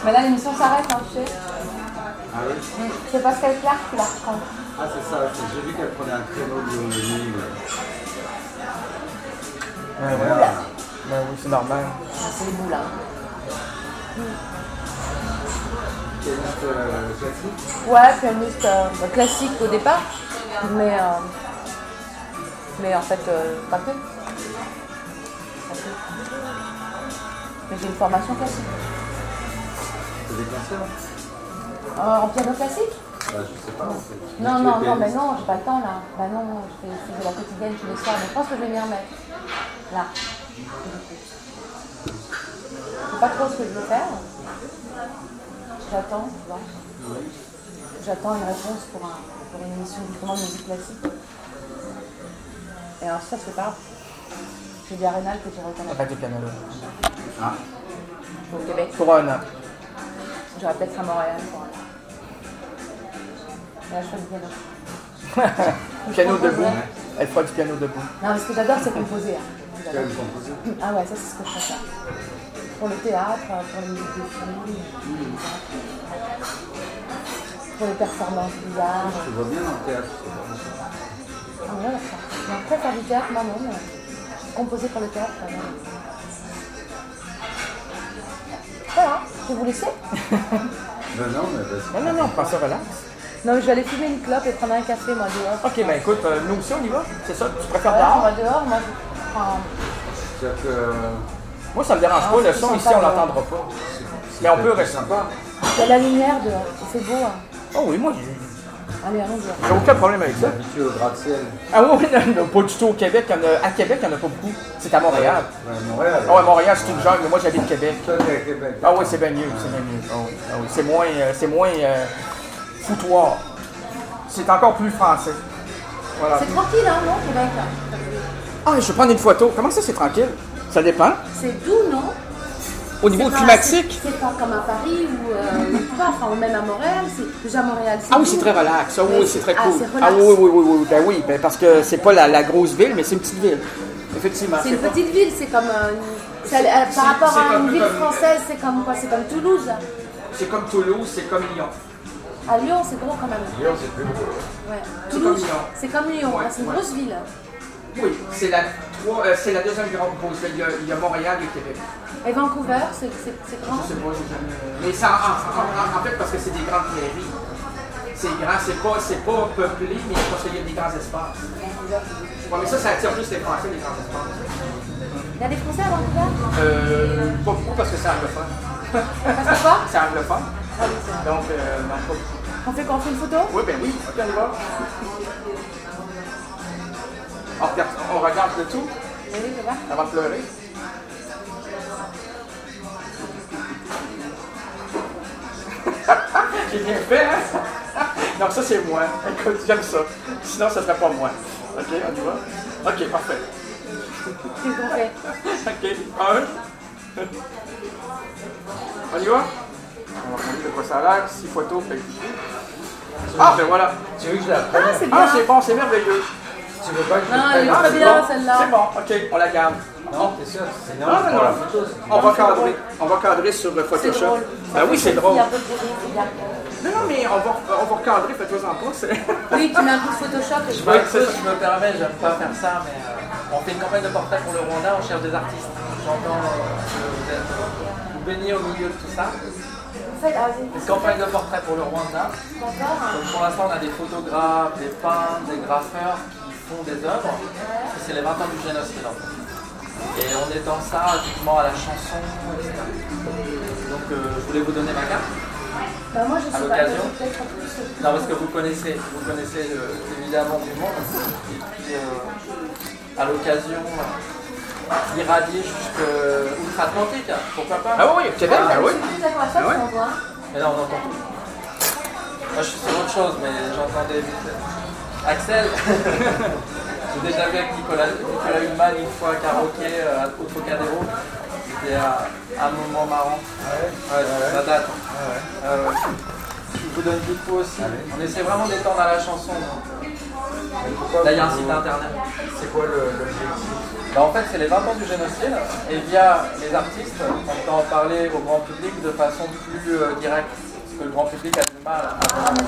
Mais là, l'émission s'arrête, hein, tu sais. Ah oui? C'est Pascal Clark qui la reprend. Ah c'est ça, j'ai vu qu'elle prenait un créneau de nuit. Ouais, Oula. Ben oui, c'est normal. C'est les boules, là. Pianiste classique? Ouais, pianiste classique au départ, mais en fait, pas que. Mais j'ai une formation classique. C'est des concerts? En piano classique? Je sais pas. Non, mais non, j'ai pas le temps là. Bah non, je fais la quotidienne tous les soirs, mais je pense que je vais m'y remettre. Là. Je sais pas trop ce que je veux faire. J'attends, tu vois. J'attends une réponse pour une émission justement de musique classique. Et alors ça, c'est pas grave. J'ai dit à Rénal que j'irai au Canada. Radio Canada. Ah. Au Québec. Pour un an. J'aurais peut-être à Montréal pour un an. Et là, je fais du piano. Piano debout. Ouais. Elle fera du piano debout. Non, mais ce que j'adore, c'est composer. Hein. Quelle composée? Ah ouais, ça, c'est ce que je préfère. Pour le théâtre, pour les musiques de film, pour les performances bizarres. Je vois bien dans le théâtre. Ah ouais, d'accord. Mais après, faire du théâtre, moi non, mais composer pour le théâtre, non. Voilà, je vais vous laisser. Ben non, mais vas-y. Non, prends ça relax. Non, mais je vais aller fumer une clope et prendre un café, moi, dehors. Ok, ben écoute, nous aussi on y va. C'est ça, tu préfères Ouais, on dehors? va dehors, moi, je prends... C'est-à-dire que Moi, ça me dérange pas, le c'est son sympa, ici, on ouais. l'entendra pas. Mais on peut rester. sympa. Il y a la lumière dehors, il fait beau. Hein. Oh oui, moi, Allez, allons dehors. j'ai aucun problème avec ça. Habitué au gratte-ciel. Ah oui, non, pas du tout au Québec. À Québec, il n'y en a pas beaucoup. C'est à Montréal. Ouais, Montréal. Ah ouais, Montréal, c'est une jungle, mais moi, j'habite Québec. Toi, t'es à Québec. Ah oui, c'est bien mieux, c'est bien mieux. Ah oui, ah oui. C'est moins foutoir. C'est encore plus français. Voilà. C'est tranquille, hein, non, Québec? Ah, je vais prendre une photo. Comment ça, c'est tranquille? Ça dépend. C'est doux, non? Au niveau C'est pas- climatique? C'est pas comme à Paris ou ou même à Montréal. Déjà Montréal, c'est Ah oui, doux. c'est très relax. Ah oui, c'est très cool. c'est Ah relax. oui. Ben oui, ben parce que c'est pas la grosse ville, mais c'est une petite ville. Effectivement. C'est une pas- petite ville, c'est comme par rapport c'est à comme- une ville comme- française, c'est comme quoi? C'est comme Toulouse. C'est comme Toulouse, c'est comme Lyon. À Lyon, c'est gros quand même. Lyon, c'est plus beau. Ouais. C'est Toulouse, comme Lyon. c'est comme Lyon, Ouais, hein, c'est une ouais. grosse ville. Oui, c'est la deuxième grande pause. Il y a Montréal et Québec. Et Vancouver, c'est grand. Je sais pas, j'ai jamais. Mais ça, en fait, parce que c'est des grandes prairies. C'est grand, c'est pas peuplé, mais parce qu'il y a des grands espaces. Ouais, mais ça attire juste les Français, les grands espaces. Il y a des Français à Vancouver? Pas beaucoup parce que c'est anglophone. Parce que quoi? C'est anglophone. Ah oui, c'est vrai. Donc, non, pas beaucoup. On fait une photo? Oui, ben oui, ok, on y va. On regarde le tout Oui, ça va. avant de pleurer. J'ai bien fait, hein? Non, ça c'est moi. Écoute, j'aime ça. Sinon, ça serait pas moi. Ok, on y va? Ok, parfait. Qu'est-ce qu'on fait? Ok, un. On y va? On va regarder de quoi ça a l'air. 6 photos, fait. Ah, ben voilà. Tu veux que je la prenne? Ah, c'est bien. Ah, c'est bon, c'est merveilleux. Tu veux pas que je Non, la elle est prenne? très c'est bien, bon. celle-là. C'est bon, ok, on la garde. Non, t'es sûr? C'est Non, non, non, non. On va cadrer sur le C'est Photoshop. drôle. Ben oui, c'est drôle. Il y a un peu de bruit, c'est bien. Non, mais on va recadrer, faites-en pas. Oui, tu mets un coup de Photoshop et je Ouais, Écoute, c'est ça. je me permets, j'aime pas faire ça, mais on fait une campagne de portrait pour le Rwanda, on cherche des artistes. J'entends que vous baignez au milieu de tout ça. Vous faites, ah, vas-y. Une campagne de portrait pour le Rwanda. D'accord. Donc, pour l'instant, on a des photographes, des peintres, des graffeurs qui font des œuvres. C'est les 20 ans du génocide en fait. Et on étend ça typiquement à la chanson, etc. Donc je voulais vous donner ma carte. Bah, moi, je À sais pas. l'occasion. Peut-être plus. Non, parce que vous connaissez évidemment du monde. Et puis à l'occasion, irradier jusqu'outre-Atlantique, pourquoi pas? Ah oui, Québec, ben oui. Je suis d'accord avec ça, Ah ouais. tu m'envoies. Mais là, on entend tout. Moi, je suis sur autre chose, mais j'entendais vite. Axel, j'ai déjà vu avec Nicolas Hulman une fois à karaoké au Trocadéro. C'était un moment marrant. Ouais, ça date. Je vous donne du coup aussi. On essaie vraiment d'étendre à la chanson. Donc. Là, il y a un site internet. C'est quoi l'objectif? En fait, c'est les 20 ans du génocide, et via les artistes, on peut en parler au grand public de façon plus directe, parce que le grand public a du mal à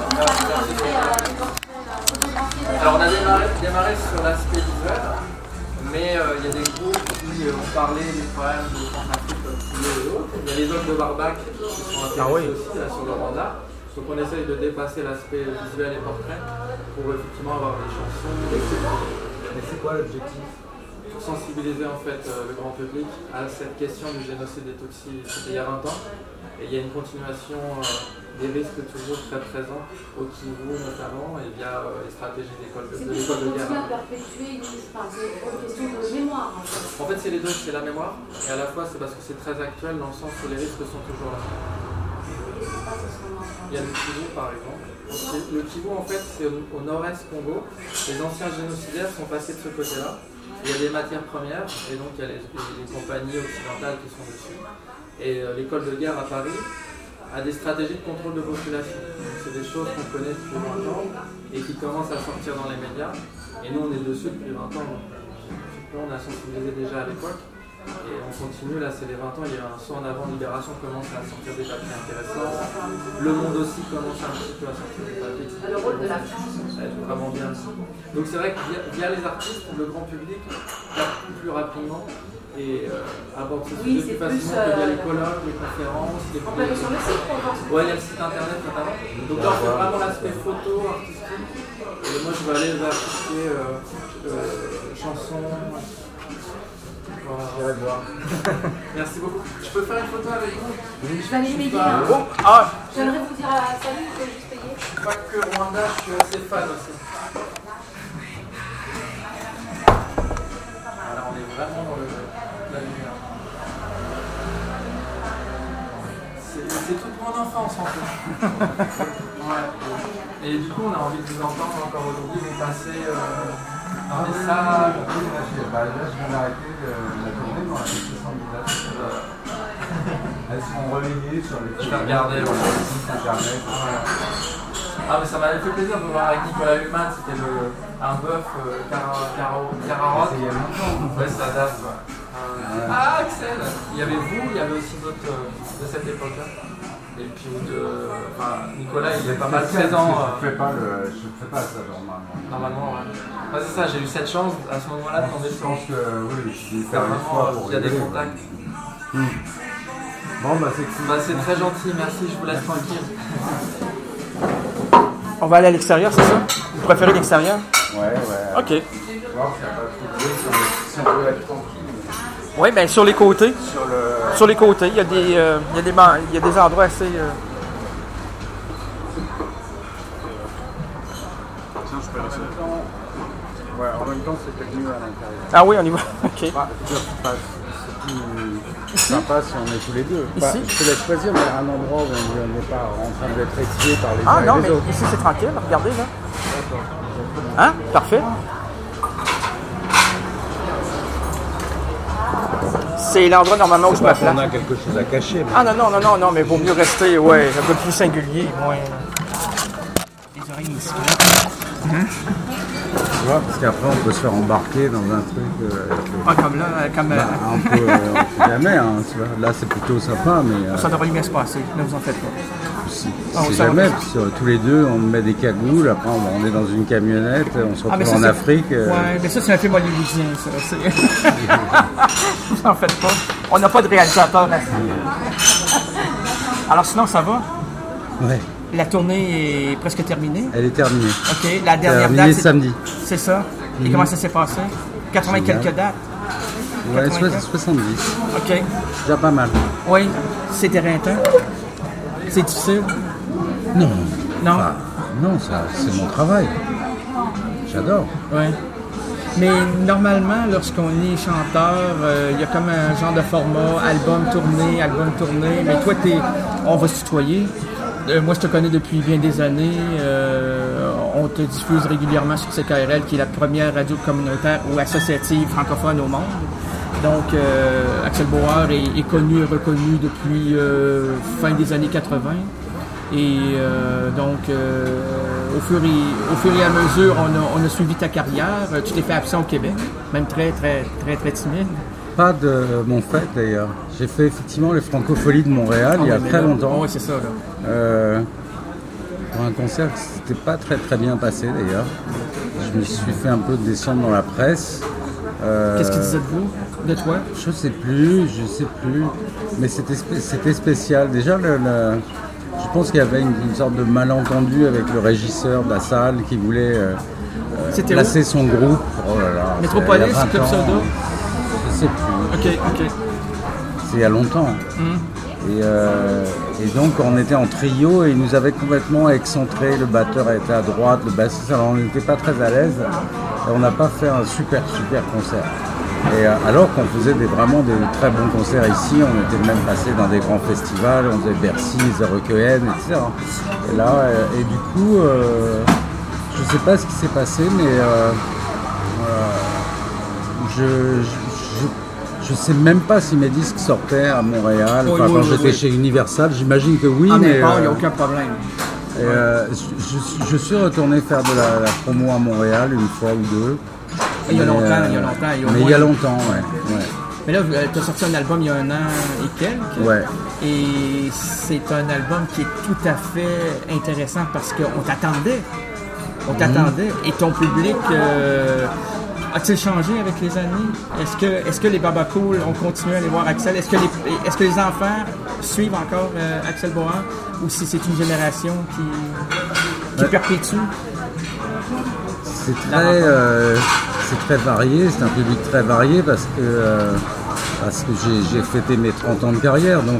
Alors, on a démarré sur l'aspect visuel, mais il y a des groupes qui ont parlé des problèmes de Centrafrique et autres. Il y a les hommes de Barbac qui sont intéressés aussi là, sur le Rwanda. Donc on essaye de dépasser l'aspect visuel et portrait pour effectivement avoir des chansons. Mais c'est quoi l'objectif? Pour sensibiliser en fait le grand public à cette question du génocide des Tutsis, c'était il y a 20 ans. Et il y a une continuation des risques toujours très présents au Kivu notamment et via les stratégies d'école de guerre. C'est à perpétuer une question de mémoire. En fait c'est les deux, c'est la mémoire et à la fois c'est parce que c'est très actuel dans le sens où les risques sont toujours là. Il y a le Kivu par exemple. Le Kivu en fait c'est au nord-est Congo. Les anciens génocidaires sont passés de ce côté-là. Il y a des matières premières et donc il y a les compagnies occidentales qui sont dessus. Et l'école de guerre à Paris a des stratégies de contrôle de population. C'est des choses qu'on connaît depuis 20 ans et qui commencent à sortir dans les médias. Et nous on est dessus depuis 20 ans. Donc, on a sensibilisé déjà à l'époque. Et on continue, là c'est les 20 ans, il y a un saut en avant, Libération commence à sortir des papiers intéressants, Le Monde aussi commence un petit peu à sortir des papiers. Le rôle de la France. Ça va être vraiment bien. Donc c'est vrai que via les artistes, le grand public capte plus rapidement et aborde ce sujet plus facilement que via les colloques, les conférences. On peut aller sur le site pour voir ce Ouais, il y a le site internet notamment. Donc là on fait vraiment l'aspect photo, artistique. Et moi je vais aller vers tout ce qui est chansons. J'irai voir. Merci beaucoup. Je peux faire une photo avec vous? Je vais aller payer. Hein. J'aimerais vous dire salut, je vais juste payer. Pas que Rwanda, je suis assez fan aussi. Voilà, on est vraiment dans la lumière. C'est toute mon enfance en fait. Ouais. Et du coup, on a envie de vous entendre encore aujourd'hui, vous passer dans les salles. Là, je viens d'arrêter la tournée dans la 70 Elles sont relayées sur les Je vais regarder sites internet. Ah mais ça m'avait fait plaisir de voir avec Nicolas Humann, c'était un bœuf Cararoc. C'est il y a longtemps. Ouais, ça date quoi. Ah Axel. Il y avait vous, il y avait aussi d'autres de cette époque-là. Et puis Nicolas il est pas mal présent. Je fais pas ça Normalement, ouais. Ah, c'est ça, j'ai eu cette chance à ce moment-là de tomber Je sur. pense que oui, je vais C'est faire une fois vraiment, pour il y a des rigoler. contacts. Bon, bah c'est cool. C'est très gentil, merci, je vous laisse tranquille. On va aller à l'extérieur, c'est ça? Vous préférez l'extérieur? Ouais. Ok. Voir s'il n'y a pas trop de bruit, si on peut être tranquille. Oui, bien sur les côtés. Sur le... Sur les côtés, il y a des endroits assez. Tiens, je peux rester. Ouais, en même temps, c'est peut-être mieux à l'intérieur. Ah oui, on y va. Ok. Bah, c'est plus sympa si on est tous les deux. Ici? Je te laisse choisir, mais un endroit où on n'est pas en train d'être étrié par les Ah uns non, et mais les autres. ici c'est tranquille, regardez là. Hein? Parfait. C'est l'endroit normalement où je me place. On a quelque chose à cacher. Mais... Ah non, mais vaut mieux rester, ouais, un peu plus singulier, moins. Les oreilles ici. Tu vois, parce qu'après on peut se faire embarquer dans un truc. Ah, comme là, comme. Un peu, on sait jamais, hein, tu vois. Là c'est plutôt sympa, mais. Ça devrait bien se passer, ne vous en faites pas. On sait jamais, parce que tous les deux on met des cagoules, après on est dans une camionnette, on se retrouve ça, en Afrique. Ouais, mais ça c'est un film hollywoodien, ça. Vous en faites pas. On n'a pas de réalisateur là. Alors sinon ça va? Ouais. La tournée est presque terminée. Elle est terminée. Ok, la dernière Terminée date. samedi. C'est ça. Et comment ça s'est passé? 80 et quelques dates. Ouais, 95. 70. Ok. Déjà pas mal. Oui, c'est éreintant. C'est difficile. Non. Non? Ah, non, ça, c'est mon travail. J'adore. Oui. Mais normalement, lorsqu'on est chanteur, il y a comme un genre de format album tournée. Mais toi, on va se tutoyer. Moi, je te connais depuis bien des années. On te diffuse régulièrement sur CKRL, qui est la première radio communautaire ou associative francophone au monde. Donc, Axel Bauer est connu et reconnu depuis fin des années 80. Et donc, au fur et à mesure, on a suivi ta carrière. Tu t'es fait absent au Québec, même très timide. Pas de mon fait d'ailleurs. J'ai fait effectivement les Francopholies de Montréal il y a très longtemps. Oui, c'est ça. Là. Pour un concert qui s'était pas très bien passé d'ailleurs. Je me suis fait un peu descendre dans la presse. Qu'est-ce qu'ils disaient de vous, de toi? Je sais plus. Mais c'était spécial. Déjà, je pense qu'il y avait une sorte de malentendu avec le régisseur de la salle qui voulait placer son groupe. Oh là là. Métropolis, Club Soda? Je sais plus. Ok. C'est il y a longtemps. Et donc on était en trio et il nous avait complètement excentré. Le batteur était à droite, le bassiste, alors on n'était pas très à l'aise. Et on n'a pas fait un super concert. Et alors qu'on faisait vraiment des très bons concerts ici, on était même passé dans des grands festivals, on faisait Bercy, The Rock'n'Roll, etc. Et là, et du coup, je ne sais pas ce qui s'est passé, mais je ne sais même pas si mes disques sortaient à Montréal, quand j'étais chez Universal, j'imagine que oui, mais il n'y a aucun problème. Je suis retourné faire de la promo à Montréal une fois ou deux. Il y a longtemps. Mais il y a longtemps, ouais. Mais là, tu as sorti un album il y a 1 an et quelques. Ouais. Et c'est un album qui est tout à fait intéressant parce qu'on t'attendait. Et ton public, a-t-il changé avec les années? Est-ce que les Babacool ont continué à aller voir Axel? Est-ce que les enfants suivent encore Axel Bohan? Ou si c'est une génération qui perpétue? C'est très varié, c'est un public très varié parce que j'ai fêté mes 30 ans de carrière, donc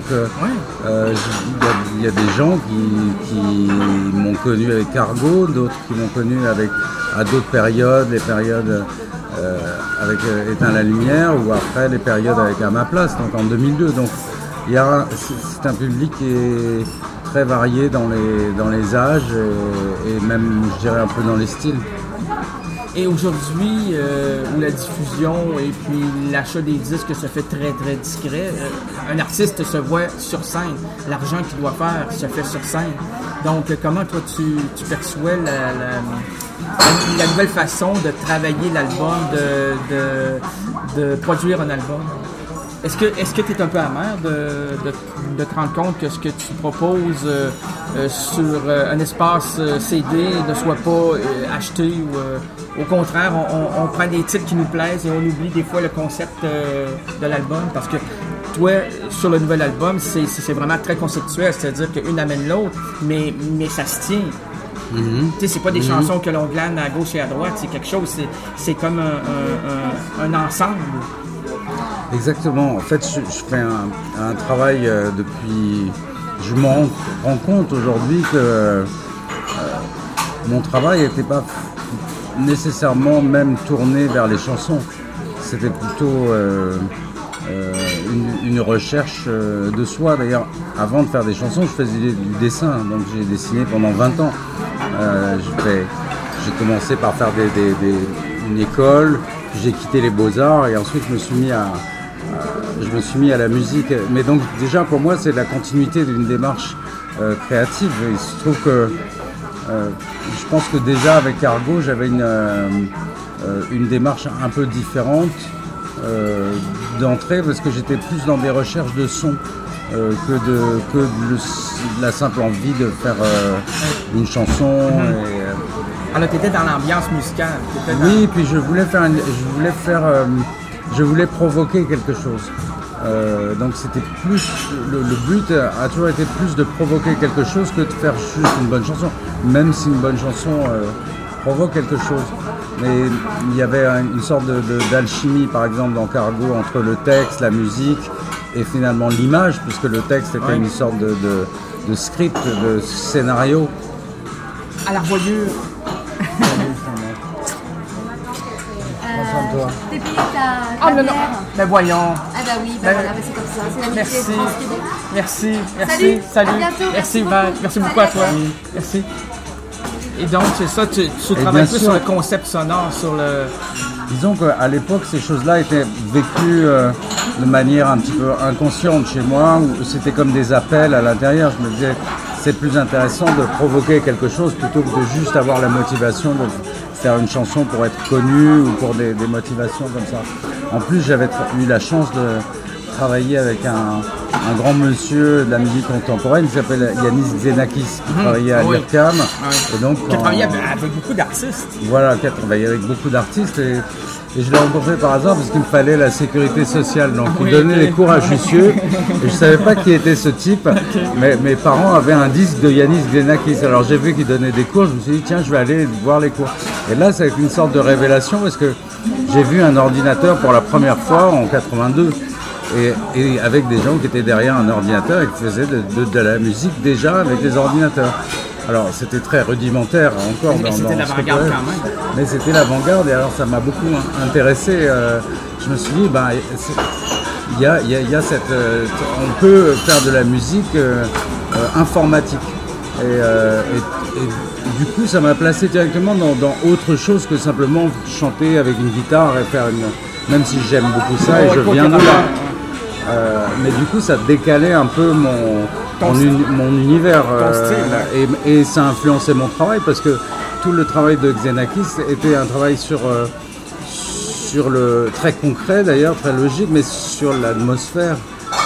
il y a des gens qui m'ont connu avec Cargo, d'autres qui m'ont connu à d'autres périodes, les périodes avec Éteins la lumière ou après les périodes avec À ma place, donc en 2002. Donc c'est un public qui est très varié dans les âges et même, je dirais, un peu dans les styles. Et aujourd'hui, où la diffusion et puis l'achat des disques se fait très discret, un artiste se voit sur scène. L'argent qu'il doit faire se fait sur scène. Donc, comment toi tu perçois la nouvelle façon de travailler l'album, de produire un album? Est-ce que tu es un peu amer de te rendre compte que ce que tu proposes sur un espace CD ne soit pas acheté ou au contraire, on prend des titres qui nous plaisent et on oublie des fois le concept de l'album parce que toi, sur le nouvel album, c'est vraiment très conceptuel, c'est-à-dire qu'une amène l'autre, mais ça se tient. Tu sais, c'est pas des chansons que l'on glane à gauche et à droite, c'est quelque chose, c'est comme un ensemble. Exactement. En fait, je fais un travail depuis... Je me rends compte aujourd'hui que mon travail n'était pas nécessairement même tourné vers les chansons. C'était plutôt une recherche de soi. D'ailleurs, avant de faire des chansons, je faisais du dessin. Donc j'ai dessiné pendant 20 ans. J'ai commencé par faire une école, puis j'ai quitté les Beaux-Arts et ensuite je me suis mis à la musique. Mais donc déjà pour moi c'est la continuité d'une démarche créative. Il se trouve que je pense que déjà avec Cargo j'avais une démarche un peu différente d'entrée parce que j'étais plus dans des recherches de son que de la simple envie de faire une chanson. Alors tu étais dans l'ambiance musicale. Oui, puis je voulais provoquer quelque chose. Donc c'était plus le but a toujours été plus de provoquer quelque chose que de faire juste une bonne chanson, même si une bonne chanson provoque quelque chose. Mais il y avait une sorte d'alchimie par exemple dans Cargo entre le texte, la musique et finalement l'image, puisque le texte était une sorte de script, de scénario. À la voyure. T'es payé ta non. Ben voyons. Ah bah oui, voilà, c'est comme ça, c'est l'amitié transcribée. Merci. Salut. À bientôt. Merci Val. Merci beaucoup à toi. Merci. Et donc, c'est ça, tu travailles plus sur le concept sonore, sur le... Disons qu'à l'époque, ces choses-là étaient vécues de manière un petit peu inconsciente chez moi, où c'était comme des appels à l'intérieur. Je me disais, c'est plus intéressant de provoquer quelque chose plutôt que de juste avoir la motivation de faire une chanson pour être connu ou pour des motivations comme ça. En plus, j'avais eu la chance de travailler avec un grand monsieur de la musique contemporaine qui s'appelle Yanis Xenakis, qui travaillait à l'IRCAM. Et donc, qui a travaillé avec beaucoup d'artistes. Voilà, qui a travaillé avec beaucoup d'artistes. Et je l'ai rencontré par hasard parce qu'il me fallait la sécurité sociale. Donc il donnait des cours à Jussieu. Et je ne savais pas qui était ce type. Mais mes parents avaient un disque de Yanis Xenakis. Alors j'ai vu qu'il donnait des cours. Je me suis dit, tiens, je vais aller voir les cours. Et là, c'est une sorte de révélation parce que j'ai vu un ordinateur pour la première fois en 82. Et avec des gens qui étaient derrière un ordinateur et qui faisaient de la musique déjà avec des ordinateurs. Alors c'était très rudimentaire encore dans c'était l'avant-garde quand même. Mais c'était l'avant-garde et alors ça m'a beaucoup intéressé. Je me suis dit, il y a cette, on peut faire de la musique informatique. Et du coup ça m'a placé directement dans autre chose que simplement chanter avec une guitare et faire même si j'aime beaucoup ça et je viens de là. Mais du coup ça décalait un peu mon univers et ça a influencé mon travail parce que tout le travail de Xenakis était un travail sur le très concret d'ailleurs, très logique, mais sur l'atmosphère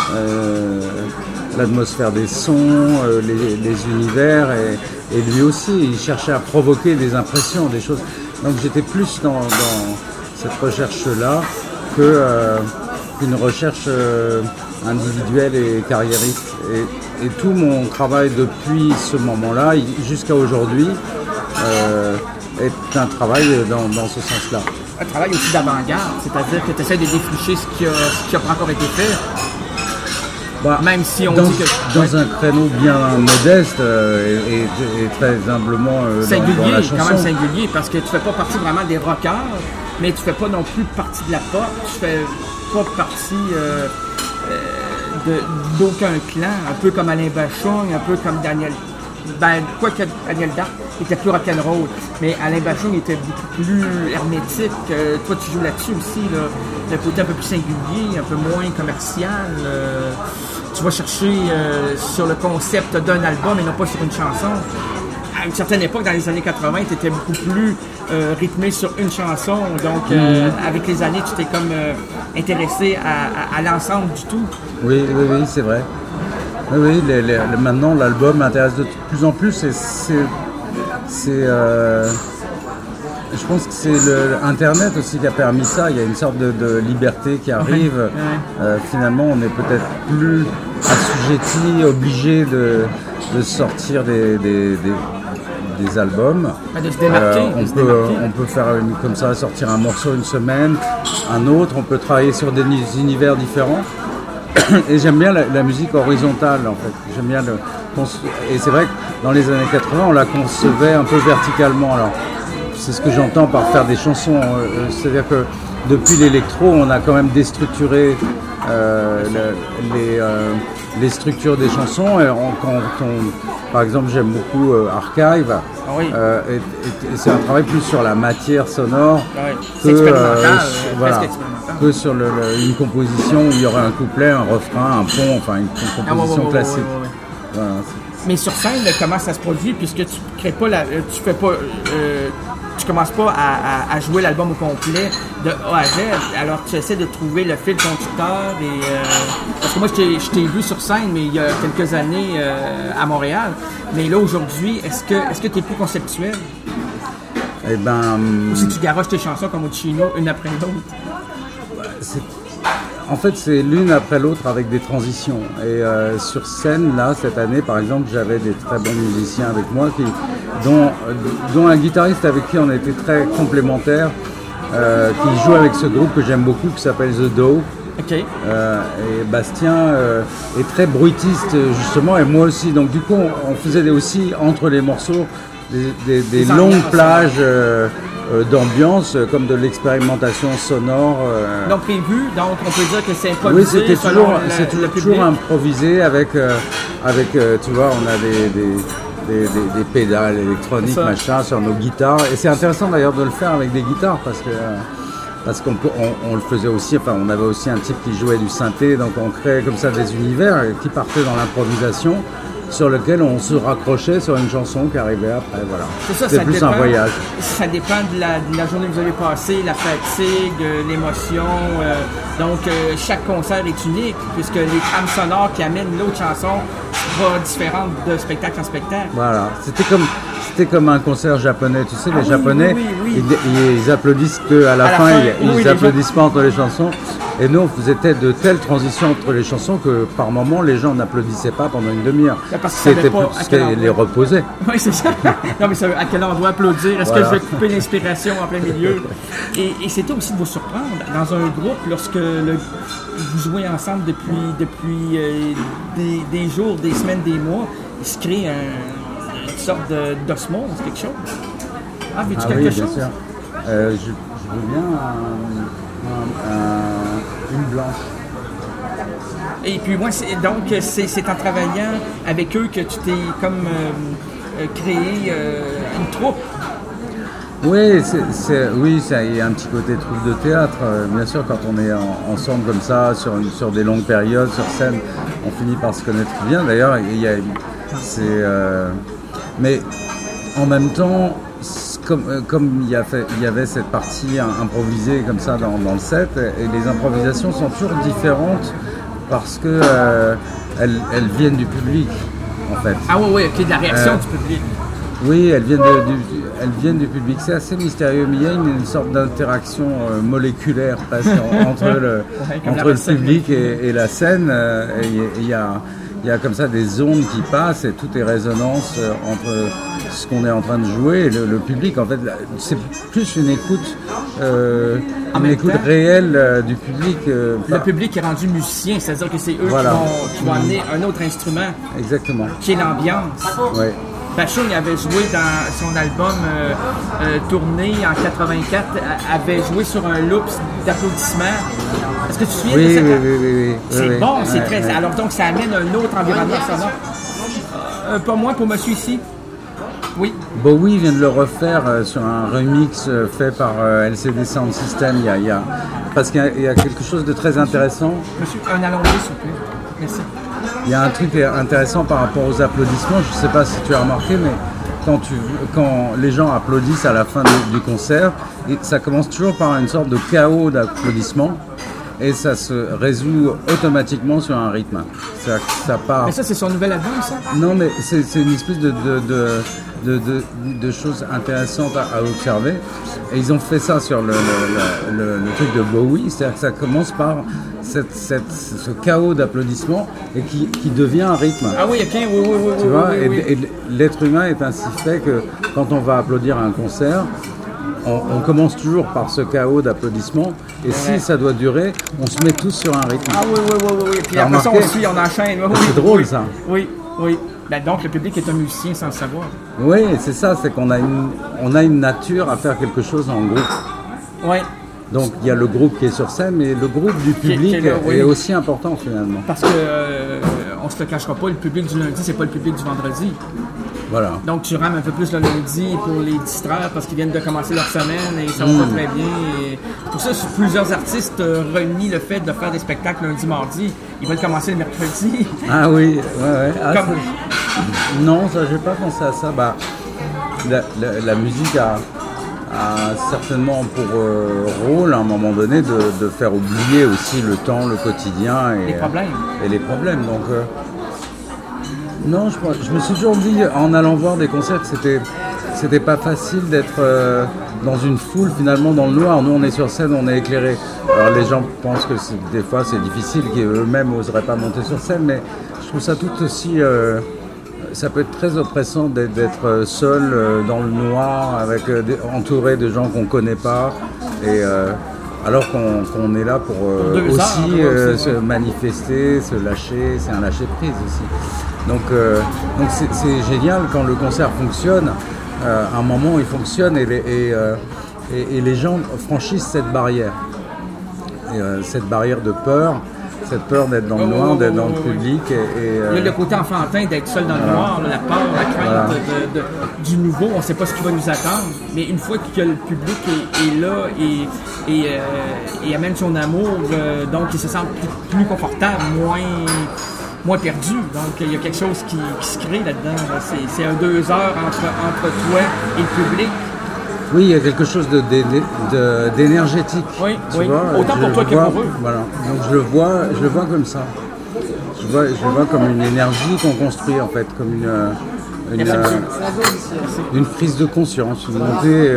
des sons, les univers et lui aussi il cherchait à provoquer des impressions, des choses. Donc j'étais plus dans cette recherche-là qu'une recherche individuelle et carriériste. Et tout mon travail depuis ce moment-là jusqu'à aujourd'hui est un travail dans ce sens-là. Un travail aussi d'avant-garde, c'est-à-dire que tu essaies de défricher ce qui a pas encore été fait. Même si on dit que... Dans un créneau bien modeste et très humblement singulier, dans la chanson. Quand même singulier, parce que tu fais pas partie vraiment des rockers, mais tu fais pas non plus partie de la pop, tu fais pas partie d'aucun clan, un peu comme Alain Bachung, un peu comme Daniel... quoique Daniel Dark était plus rock'n'roll, mais Alain Bachung était beaucoup plus hermétique. Toi, tu joues là-dessus aussi, là, le côté un peu plus singulier, un peu moins commercial. Tu vas chercher sur le concept d'un album et non pas sur une chanson. À une certaine époque, dans les années 80, tu étais beaucoup plus rythmé sur une chanson. Donc, avec les années, tu t'es comme intéressé à l'ensemble du tout. Oui, c'est vrai. Oui, maintenant, l'album m'intéresse de plus en plus. Je pense que c'est Internet aussi qui a permis ça. Il y a une sorte de liberté qui arrive. Finalement, on est peut-être plus assujetti, obligé de sortir des albums. De se démarquer. On peut faire comme ça, sortir un morceau une semaine, un autre. On peut travailler sur des univers différents. Et j'aime bien la musique horizontale en fait. J'aime bien et c'est vrai que dans les années 80, on la concevait un peu verticalement. Alors, c'est ce que j'entends par faire des chansons. C'est-à-dire que depuis l'électro, on a quand même déstructuré les structures des chansons. Et par exemple, j'aime beaucoup Archive. Et c'est un travail plus sur la matière sonore que sur une composition où il y aurait un couplet, un refrain, un pont, enfin une composition classique. Voilà, mais sur scène, comment ça se produit puisque tu crées pas tu commences pas à jouer l'album au complet de A à Z, alors tu essaies de trouver le fil conducteur parce que moi je t'ai vu sur scène mais il y a quelques années à Montréal, mais là aujourd'hui est-ce que tu es plus conceptuel? Ou si tu garoches tes chansons comme au Chino une après l'autre? En fait, c'est l'une après l'autre avec des transitions. Et sur scène, là, cette année, par exemple, j'avais des très bons musiciens avec moi, dont un guitariste avec qui on était très complémentaires, qui joue avec ce groupe que j'aime beaucoup, qui s'appelle The Doe. Okay. Et Bastien est très bruitiste, justement, et moi aussi. Donc, du coup, on faisait aussi, entre les morceaux, des longues plages d'ambiance, comme de l'expérimentation sonore. Donc prévu, donc on peut dire que c'est improvisé. Oui, c'était toujours improvisé avec tu vois, on a des pédales électroniques, machin, sur nos guitares. Et c'est intéressant d'ailleurs de le faire avec des guitares parce qu'on le faisait aussi, enfin on avait aussi un type qui jouait du synthé, donc on créait comme ça des univers qui partaient dans l'improvisation. sur lequel on se raccrochait sur une chanson qui arrivait après. Voilà. C'est plus un voyage. Ça dépend de la journée que vous avez passée, la fatigue, l'émotion. Donc, chaque concert est unique, puisque les trames sonores qui amènent l'autre chanson seront différentes de spectacle en spectacle. Voilà. C'était comme un concert japonais. Tu sais, les Japonais, oui. Ils applaudissent qu'à la fin. Ils applaudissent pas entre les chansons. Et nous, on faisait de telles transitions entre les chansons que par moments, les gens n'applaudissaient pas pendant une demi-heure. C'était plus les reposer. Oui, c'est ça. Non, mais à quel endroit applaudir? Est-ce que je vais couper l'inspiration en plein milieu? Et c'était aussi de vous surprendre dans un groupe lorsque vous jouez ensemble depuis des jours, des semaines, des mois. Il se crée une sorte d'osmose, quelque chose. Ah, veux-tu quelque chose? Bien sûr. Je veux bien une blanche. Et puis moi, c'est en travaillant avec eux que tu t'es comme créé une troupe. Oui, il y a un petit côté troupe de théâtre. Bien sûr, quand on est ensemble comme ça, sur des longues périodes, sur scène, on finit par se connaître bien. D'ailleurs, mais en même temps, comme il y avait cette partie improvisée comme ça dans le set, et les improvisations sont toujours différentes parce que elles viennent du public, en fait. Ah oui, ok, de la réaction du public. Oui, elles viennent du public. C'est assez mystérieux, mais il y a une sorte d'interaction moléculaire presque entre le public et la scène. Il y a comme ça des ondes qui passent et tout est résonance entre ce qu'on est en train de jouer et le public. En fait, c'est plus une écoute, réelle du public. Le public est rendu musicien, c'est-à-dire que c'est eux qui vont amener un autre instrument. Exactement. Qui est l'ambiance. Ouais. Bachung avait joué dans son album Tournée en 84, avait joué sur un loop d'applaudissements. Est-ce que tu te souviens de ça? Oui. C'est bon, c'est très... Ouais. Alors donc ça amène un autre environnement sonore. Pas moi, pour monsieur ici. Oui. Bowie vient de le refaire sur un remix fait par LCD Sound System. Parce qu'il y a quelque chose de très intéressant. Monsieur, un allongé s'il vous plaît. Merci. Il y a un truc intéressant par rapport aux applaudissements, je ne sais pas si tu as remarqué, mais quand les gens applaudissent à la fin du concert, ça commence toujours par une sorte de chaos d'applaudissements et ça se résout automatiquement sur un rythme. Ça part... Mais ça, c'est son nouvel album, ça? Non, mais c'est une espèce de choses intéressantes à observer. Et ils ont fait ça sur le truc de Bowie, c'est-à-dire que ça commence par ce chaos d'applaudissements et qui devient un rythme. Ah oui, ok, oui. Tu vois, oui. Et l'être humain est ainsi fait que quand on va applaudir à un concert, on commence toujours par ce chaos d'applaudissements et si ça doit durer, on se met tous sur un rythme. Ah oui. Puis après ça, on suit, on enchaîne. C'est drôle ça. Oui. Ben donc le public est un musicien sans le savoir. Oui, c'est ça, c'est qu'on a une nature à faire quelque chose en groupe. Oui. Donc il y a le groupe qui est sur scène, mais le groupe du public est aussi important finalement. Parce que on se le cachera pas, le public du lundi, c'est pas le public du vendredi. Voilà. Donc tu rames un peu plus le lundi pour les distraire parce qu'ils viennent de commencer leur semaine et ça va pas très bien. Et pour ça, plusieurs artistes renient le fait de faire des spectacles lundi, mardi. Ils veulent commencer le mercredi. Ah oui, ouais. Ah, non, ça, j'ai pas pensé à ça. Bah, la musique a certainement pour rôle à un moment donné de faire oublier aussi le temps, le quotidien et les problèmes. Donc non, je me suis toujours dit en allant voir des concerts que c'était pas facile d'être dans une foule finalement dans le noir. Nous on est sur scène, on est éclairé. Alors les gens pensent que des fois c'est difficile, qu'eux-mêmes n'oseraient pas monter sur scène, mais je trouve ça tout aussi... ça peut être très oppressant d'être seul dans le noir, entouré de gens qu'on ne connaît pas, et alors qu'on est là pour aussi se manifester, se lâcher, c'est un lâcher-prise aussi. Donc c'est génial quand le concert fonctionne, à un moment il fonctionne et les gens franchissent cette barrière, cette barrière de peur. Cette peur d'être dans le noir, d'être dans le public. Il y a le côté enfantin d'être seul dans le noir, la peur, la crainte du nouveau, on ne sait pas ce qui va nous attendre. Mais une fois que le public est là et amène son amour, donc il se sent plus confortable, moins perdu. Donc, il y a quelque chose qui se crée là-dedans. Là. C'est un 2 heures entre toi et le public. Oui, il y a quelque chose d'énergétique. Oui, tu vois, autant pour toi que pour eux. Voilà. Donc je le vois comme ça. Je le vois comme une énergie qu'on construit en fait, comme une prise de conscience, une montée,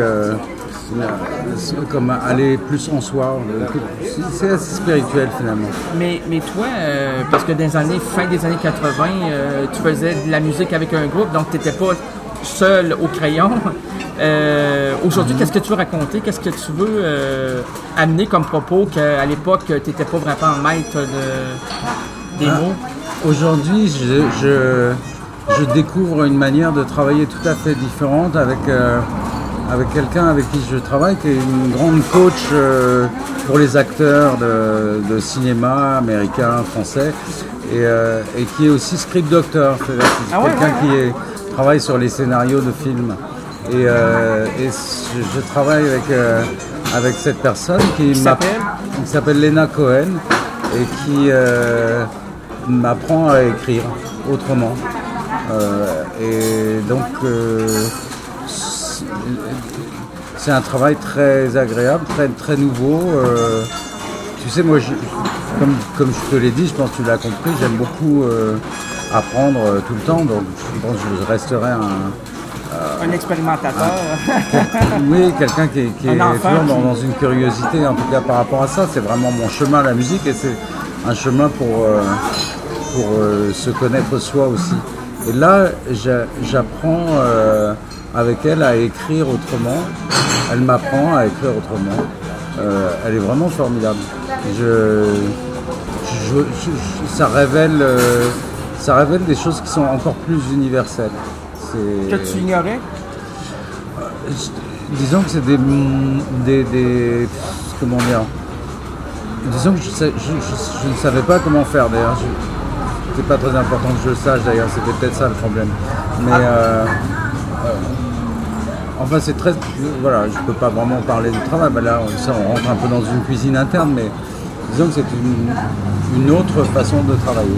comme aller plus en soi. C'est assez spirituel finalement. Mais toi, parce que fin des années 80, tu faisais de la musique avec un groupe, donc tu n'étais pas seul au crayon. Aujourd'hui, qu'est-ce que tu veux raconter? Qu'est-ce que tu veux amener comme propos qu'à l'époque, tu n'étais pas vraiment maître des mots? Aujourd'hui, je découvre une manière de travailler tout à fait différente avec quelqu'un avec qui je travaille, qui est une grande coach pour les acteurs de cinéma américain, français, et qui est aussi script doctor. C'est quelqu'un qui travaille sur les scénarios de films. Et je travaille avec cette personne qui s'appelle Lena Cohen et qui m'apprend à écrire autrement. Et donc c'est un très agréable, très nouveau. Tu sais, moi, comme je te l'ai dit, je pense que tu l'as compris, j'aime beaucoup apprendre tout le temps, donc je pense que je resterai un expérimentateur. Oui, quelqu'un qui est toujours dans une curiosité, en tout cas par rapport à ça. C'est vraiment mon chemin, la musique, et c'est un chemin pour se connaître soi aussi. Et là, j'apprends avec elle à écrire autrement. Elle m'apprend à écrire autrement. Elle est vraiment formidable. Ça révèle des choses qui sont encore plus universelles. Que tu ignorais? Disons que c'est des comment dire? Disons que je ne savais pas comment faire d'ailleurs. C'était pas très important que je le sache d'ailleurs, c'était peut-être ça le problème. Mais enfin c'est très... Voilà, je peux pas vraiment parler du travail, mais là on rentre un peu dans une cuisine interne, mais disons que c'est une autre façon de travailler.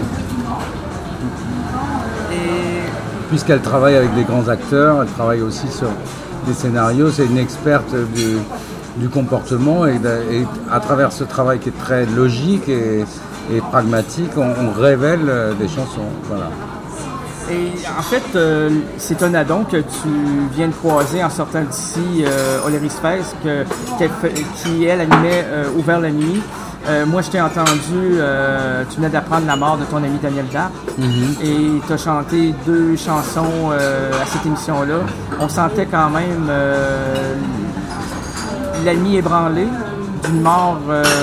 Puisqu'elle travaille avec des grands acteurs, elle travaille aussi sur des scénarios, c'est une experte du comportement et à travers ce travail qui est très logique et pragmatique, on révèle des chansons. Voilà. Et en fait, c'est un addon que tu viens de croiser en sortant d'ici, Oléris Fest, qui elle animait Ouvert la nuit. Moi, je t'ai entendu, tu venais d'apprendre la mort de ton ami Daniel Darc, et tu as chanté 2 chansons à cette émission-là. On sentait quand même l'ami ébranlé d'une mort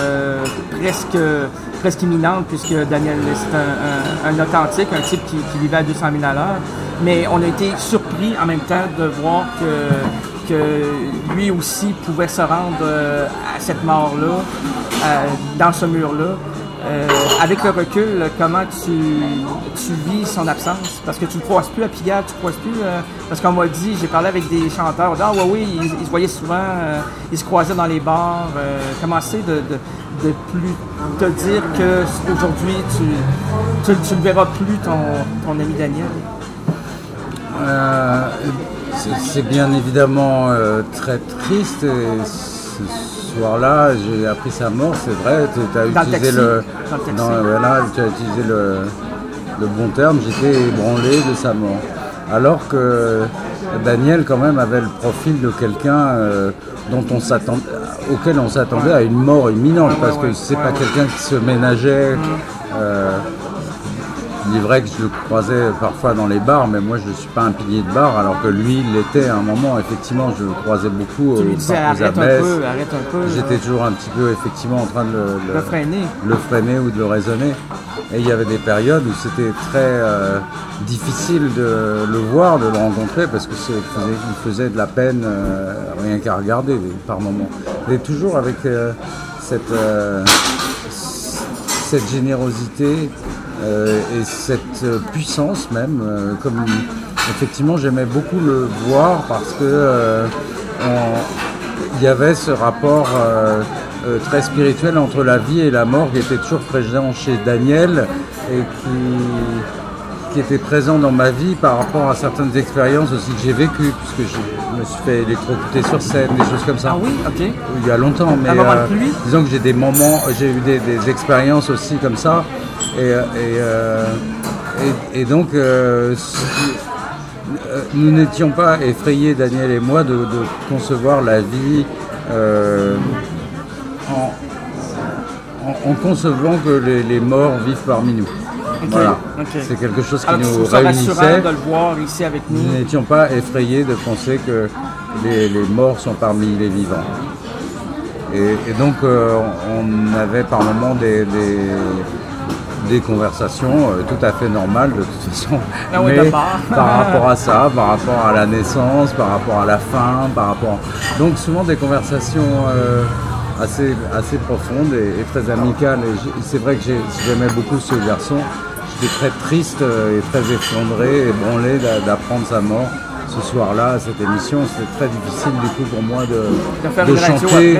presque imminente, puisque Daniel, c'est un authentique, un type qui vivait à 200 000 à l'heure. Mais on a été surpris en même temps de voir que lui aussi pouvait se rendre à cette mort-là, dans ce mur-là. Avec le recul, comment tu vis son absence? Parce que tu ne croises plus à Pigalle, tu ne croises plus... parce qu'on m'a dit, j'ai parlé avec des chanteurs, on dit, ah oui, ils se voyaient souvent, ils se croisaient dans les bars. Comment c'est de plus te dire qu'aujourd'hui, tu ne verras plus ton ami Daniel? C'est bien évidemment très triste. Et ce soir-là, j'ai appris sa mort, c'est vrai. Tu as utilisé le bon terme, j'étais ébranlé de sa mort. Alors que Daniel, quand même, avait le profil de quelqu'un auquel on s'attendait à une mort imminente, parce que c'est pas quelqu'un qui se ménageait. Il est vrai que je le croisais parfois dans les bars, mais moi je ne suis pas un pilier de bar, alors que lui il l'était à un moment. Effectivement, je le croisais beaucoup. Tu lui disais arrête un peu. J'étais toujours un petit peu effectivement en train de le freiner ou de le raisonner. Et il y avait des périodes où c'était très difficile de le voir, de le rencontrer, parce que il faisait de la peine rien qu'à regarder par moments. Et toujours avec cette générosité. Et cette puissance même, comme effectivement j'aimais beaucoup le voir parce que il y avait ce rapport très spirituel entre la vie et la mort qui était toujours présent chez Daniel qui était présent dans ma vie par rapport à certaines expériences aussi que j'ai vécues, puisque je me suis fait électrocuter sur scène, des choses comme ça. Ah oui, ok. Il y a longtemps, mais disons que j'ai des moments, j'ai eu des expériences aussi comme ça, et donc nous n'étions pas effrayés, Daniel et moi, de concevoir la vie en concevant que les morts vivent parmi nous. Okay, voilà. Okay. C'est quelque chose qui alors, nous réunissait. De le voir ici avec nous. Nous n'étions pas effrayés de penser que les morts sont parmi les vivants. Et donc on avait par moments des conversations tout à fait normales de toute façon, mais par rapport à ça, par rapport à la naissance, par rapport à la fin, donc souvent des conversations assez profondes et très amicales. Et c'est vrai que j'aimais beaucoup ce garçon. J'étais très triste et très effondré, ébranlé d'apprendre sa mort ce soir-là à cette émission. C'était très difficile du coup pour moi de chanter.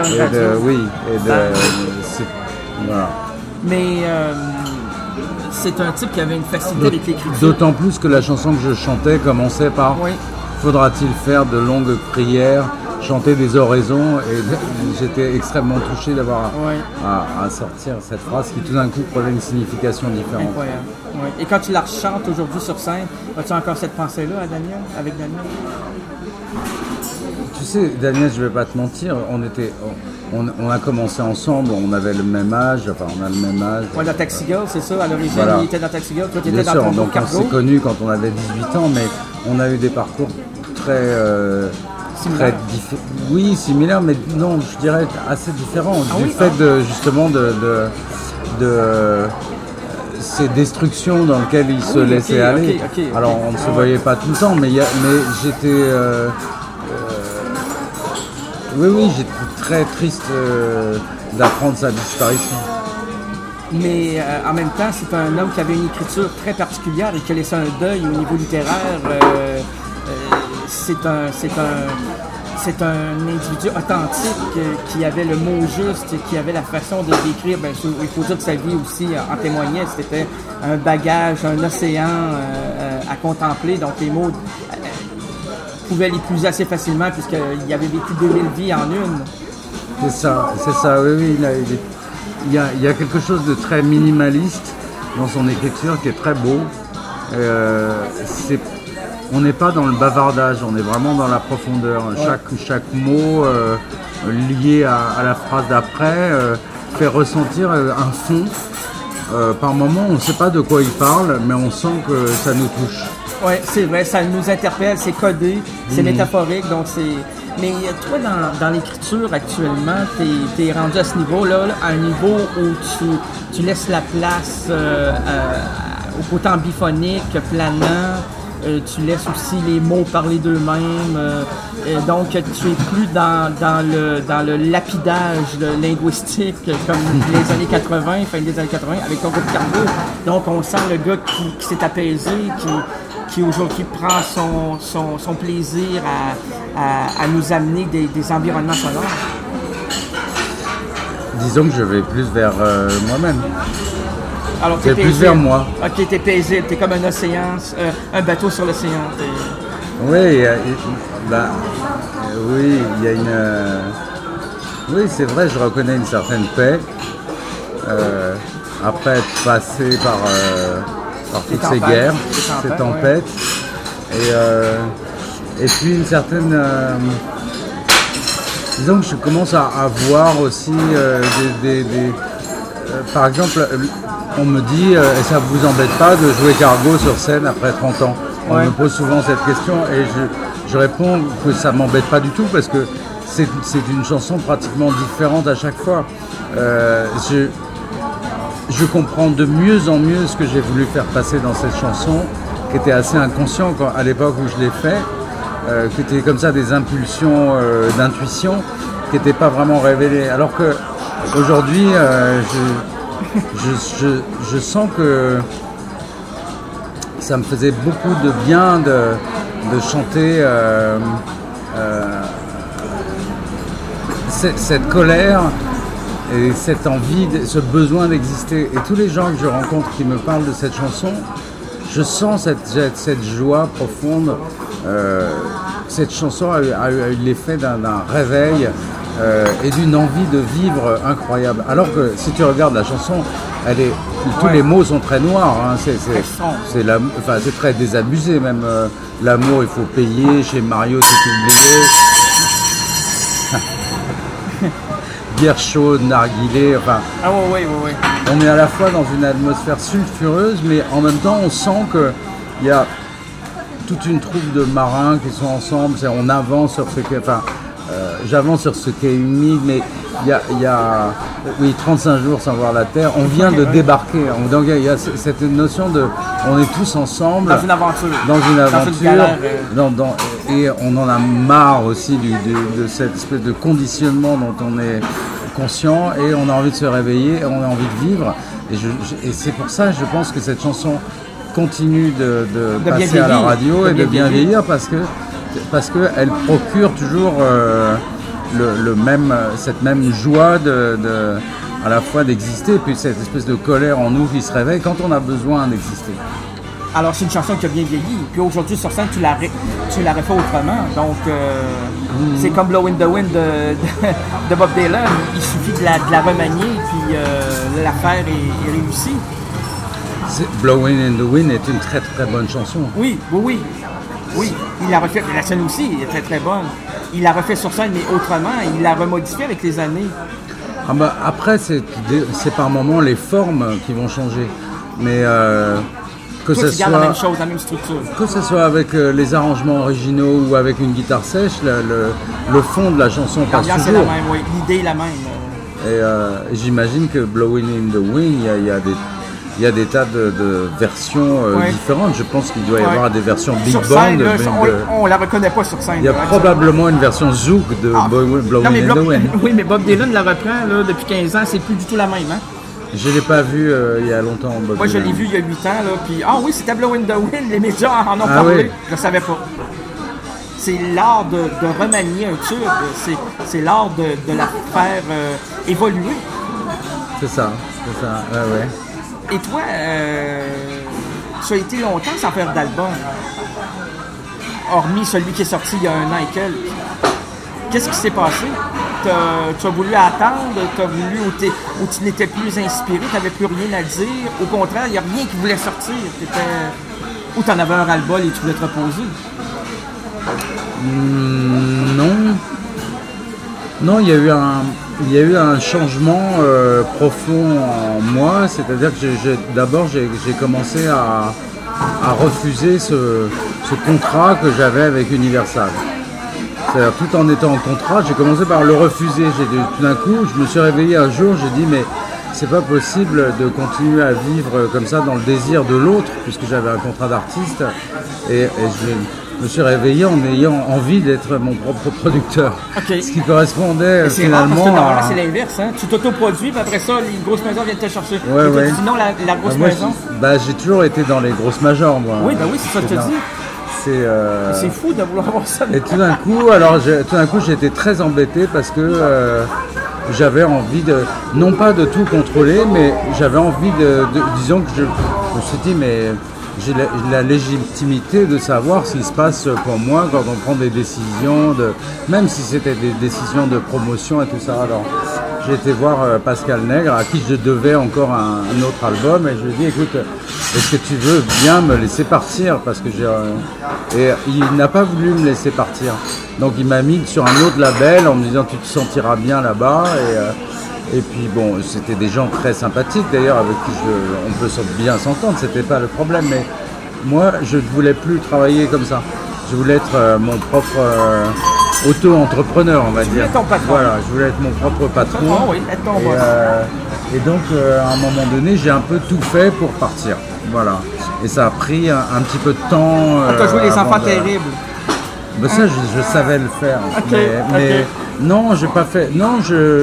Voilà. Mais c'est un type qui avait une facilité avec l'écriture. D'autant plus que la chanson que je chantais commençait par Faudra-t-il faire de longues prières, chanter des oraisons, et j'étais extrêmement touché d'avoir à sortir cette phrase qui tout d'un coup prenait une signification différente. Incroyable. Oui. Et quand tu la rechantes aujourd'hui sur scène, as-tu encore cette pensée-là avec Daniel? Tu sais, Daniel, je vais pas te mentir, on a commencé ensemble, on avait le même âge, on a le même âge. Oui, dans Taxi Girl, c'est ça, à l'origine, il était dans Taxi Girl, toi tu étais dans ton donc Cargo. On s'est connus quand on avait 18 ans, mais on a eu des parcours similaires, mais non, je dirais assez différents, fait justement de ces destructions dans lesquelles il se laissait aller. Alors on ne se voyait pas tout le temps, mais j'étais... j'étais très triste d'apprendre sa disparition. Mais en même temps, c'est un homme qui avait une écriture très particulière et qui a laissé un deuil au niveau littéraire. C'est un individu authentique qui avait le mot juste, qui avait la façon de décrire. Il faut dire que sa vie aussi en témoignait. C'était un bagage, un océan à contempler. Donc les mots pouvaient l'épuiser assez facilement puisqu'il avait vécu 2000 vies en une. C'est ça, oui. Il y a quelque chose de très minimaliste dans son écriture qui est très beau. On n'est pas dans le bavardage, on est vraiment dans la profondeur. Chaque mot lié à la phrase d'après fait ressentir un fond. Par moments, on ne sait pas de quoi il parle, mais on sent que ça nous touche. Oui, c'est vrai, ça nous interpelle, c'est codé, c'est métaphorique, donc c'est... Mais toi, dans l'écriture actuellement, t'es rendu à ce niveau-là, à un niveau où tu laisses la place au côté ambiphonique, planant, tu laisses aussi les mots parler d'eux-mêmes, donc tu es plus dans le lapidage linguistique comme les années 80, fin des années 80, avec ton groupe Cargo. Donc on sent le gars qui s'est apaisé, qui aujourd'hui prend son plaisir à nous amener des environnements sonores? Disons que je vais plus vers moi-même. Alors t'es plus vers moi. Ok, t'es paisible, t'es comme un océan, un bateau sur l'océan. Oui, il y a une... Oui, c'est vrai, je reconnais une certaine paix. Après être passé par toutes ces guerres, ces tempêtes. Et puis une certaine... disons que je commence à voir aussi par exemple, on me dit et ça vous embête pas de jouer Cargo sur scène après 30 ans? On me pose souvent cette question et je réponds que ça m'embête pas du tout parce que c'est une chanson pratiquement différente à chaque fois. Je comprends de mieux en mieux ce que j'ai voulu faire passer dans cette chanson, qui était assez inconscient à l'époque où je l'ai fait, qui était comme ça des impulsions d'intuition qui n'étaient pas vraiment révélées. Alors que aujourd'hui, je sens que ça me faisait beaucoup de bien de chanter cette colère et cette envie, ce besoin d'exister. Et tous les gens que je rencontre qui me parlent de cette chanson, je sens cette joie profonde. Cette chanson a eu l'effet d'un réveil et d'une envie de vivre incroyable. Alors que si tu regardes la chanson, tous les mots sont très noirs. Hein. C'est très désabusé même. L'amour, il faut payer. Chez Mario, c'est oublié. Bière chaude, narguilé. Enfin, oui. on est à la fois dans une atmosphère sulfureuse, mais en même temps, on sent qu'il y a toute une troupe de marins qui sont ensemble. On avance sur ce qu'est. J'avance sur ce qu'est humide, mais il y a 35 jours sans voir la terre. On vient de débarquer. Donc il y a cette notion de, on est tous ensemble dans une aventure, et on en a marre aussi de cette espèce de conditionnement dont on est conscient et on a envie de se réveiller, et on a envie de vivre. Et c'est pour ça, je pense que cette chanson continue de passer à la radio et de bien vieillir parce qu'elle procure toujours cette même joie à la fois d'exister et puis cette espèce de colère en nous qui se réveille quand on a besoin d'exister. Alors c'est une chanson qui a bien vieilli, puis aujourd'hui sur scène tu l'aurais fait autrement, donc c'est comme Blow in the Wind de Bob Dylan, il suffit de la remanier puis l'affaire est réussie. Blowing in the Wind est une très très bonne chanson. Oui, il l'a refait, la scène aussi est très très bonne. Il l'a refait sur scène mais autrement, il l'a remodifié avec les années. Après, c'est par moments les formes qui vont changer. Mais que toi, ce tu gardes soit la même chose, la même structure. Que ce soit avec les arrangements originaux ou avec une guitare sèche, le fond de la chanson passe toujours. C'est la même, oui. L'idée est la même. Et j'imagine que Blowing in the Wind, il y a des tas de versions différentes. Je pense qu'il doit y avoir des versions big band. Scène, on la reconnaît pas sur scène. Il y a probablement une version zouk de Blowing in the Wind. Oui, mais Bob Dylan la reprend depuis 15 ans. C'est plus du tout la même. Hein? Je ne l'ai pas vu il y a longtemps. Moi, je l'ai vu il y a 8 ans. Puis, oui, c'était Blowing in the Wind. Les médias en ont parlé. Oui. Je ne savais pas. C'est l'art de remanier un tube. C'est l'art de la faire évoluer. C'est ça. Ouais. Et toi, tu as été longtemps sans faire d'album, hormis celui qui est sorti il y a 1 an et quelques. Qu'est-ce qui s'est passé? Tu as voulu attendre, tu as voulu où tu n'étais plus inspiré, tu n'avais plus rien à dire. Au contraire, il n'y a rien qui voulait sortir. Ou tu en avais un ras-le-bol et tu voulais te reposer? Non, il y a eu un changement profond en moi, c'est-à-dire que d'abord j'ai commencé à refuser ce contrat que j'avais avec Universal. C'est-à-dire tout en étant en contrat, j'ai commencé par le refuser. Tout d'un coup, je me suis réveillé un jour, j'ai dit mais c'est pas possible de continuer à vivre comme ça dans le désir de l'autre, puisque j'avais un contrat d'artiste et je me suis réveillé en ayant envie d'être mon propre producteur. Okay. Ce qui correspondait finalement à... c'est l'inverse, hein? Tu t'autoproduis, puis après ça, les grosses maisons viennent te chercher. Ouais. Sinon, la grosse maison... J'ai toujours été dans les grosses majors, moi. Oui, c'est ça que je te dis. C'est fou de vouloir avoir ça. Et tout d'un coup, j'ai été très embêté parce que j'avais envie non pas de tout contrôler, mais j'avais envie disons que je me suis dit, mais... J'ai la légitimité de savoir ce qui se passe pour moi quand on prend des décisions, même si c'était des décisions de promotion et tout ça. Alors, j'ai été voir Pascal Nègre, à qui je devais encore un autre album, et je lui ai dit, écoute, est-ce que tu veux bien me laisser partir? Parce que et il n'a pas voulu me laisser partir. Donc, il m'a mis sur un autre label en me disant, tu te sentiras bien là-bas. Et puis bon, c'était des gens très sympathiques d'ailleurs avec qui on peut bien s'entendre, c'était pas le problème, mais moi je ne voulais plus travailler comme ça. Je voulais être mon propre auto-entrepreneur, on va dire. Tu voulais être ton patron. Voilà, je voulais être mon propre patron. Oui, être ton boss. Et donc à un moment donné, j'ai un peu tout fait pour partir. Voilà. Et ça a pris un petit peu de temps. Tu as joué les enfants terribles. Ben, ça, je savais le faire. Mais non, j'ai pas fait. Non,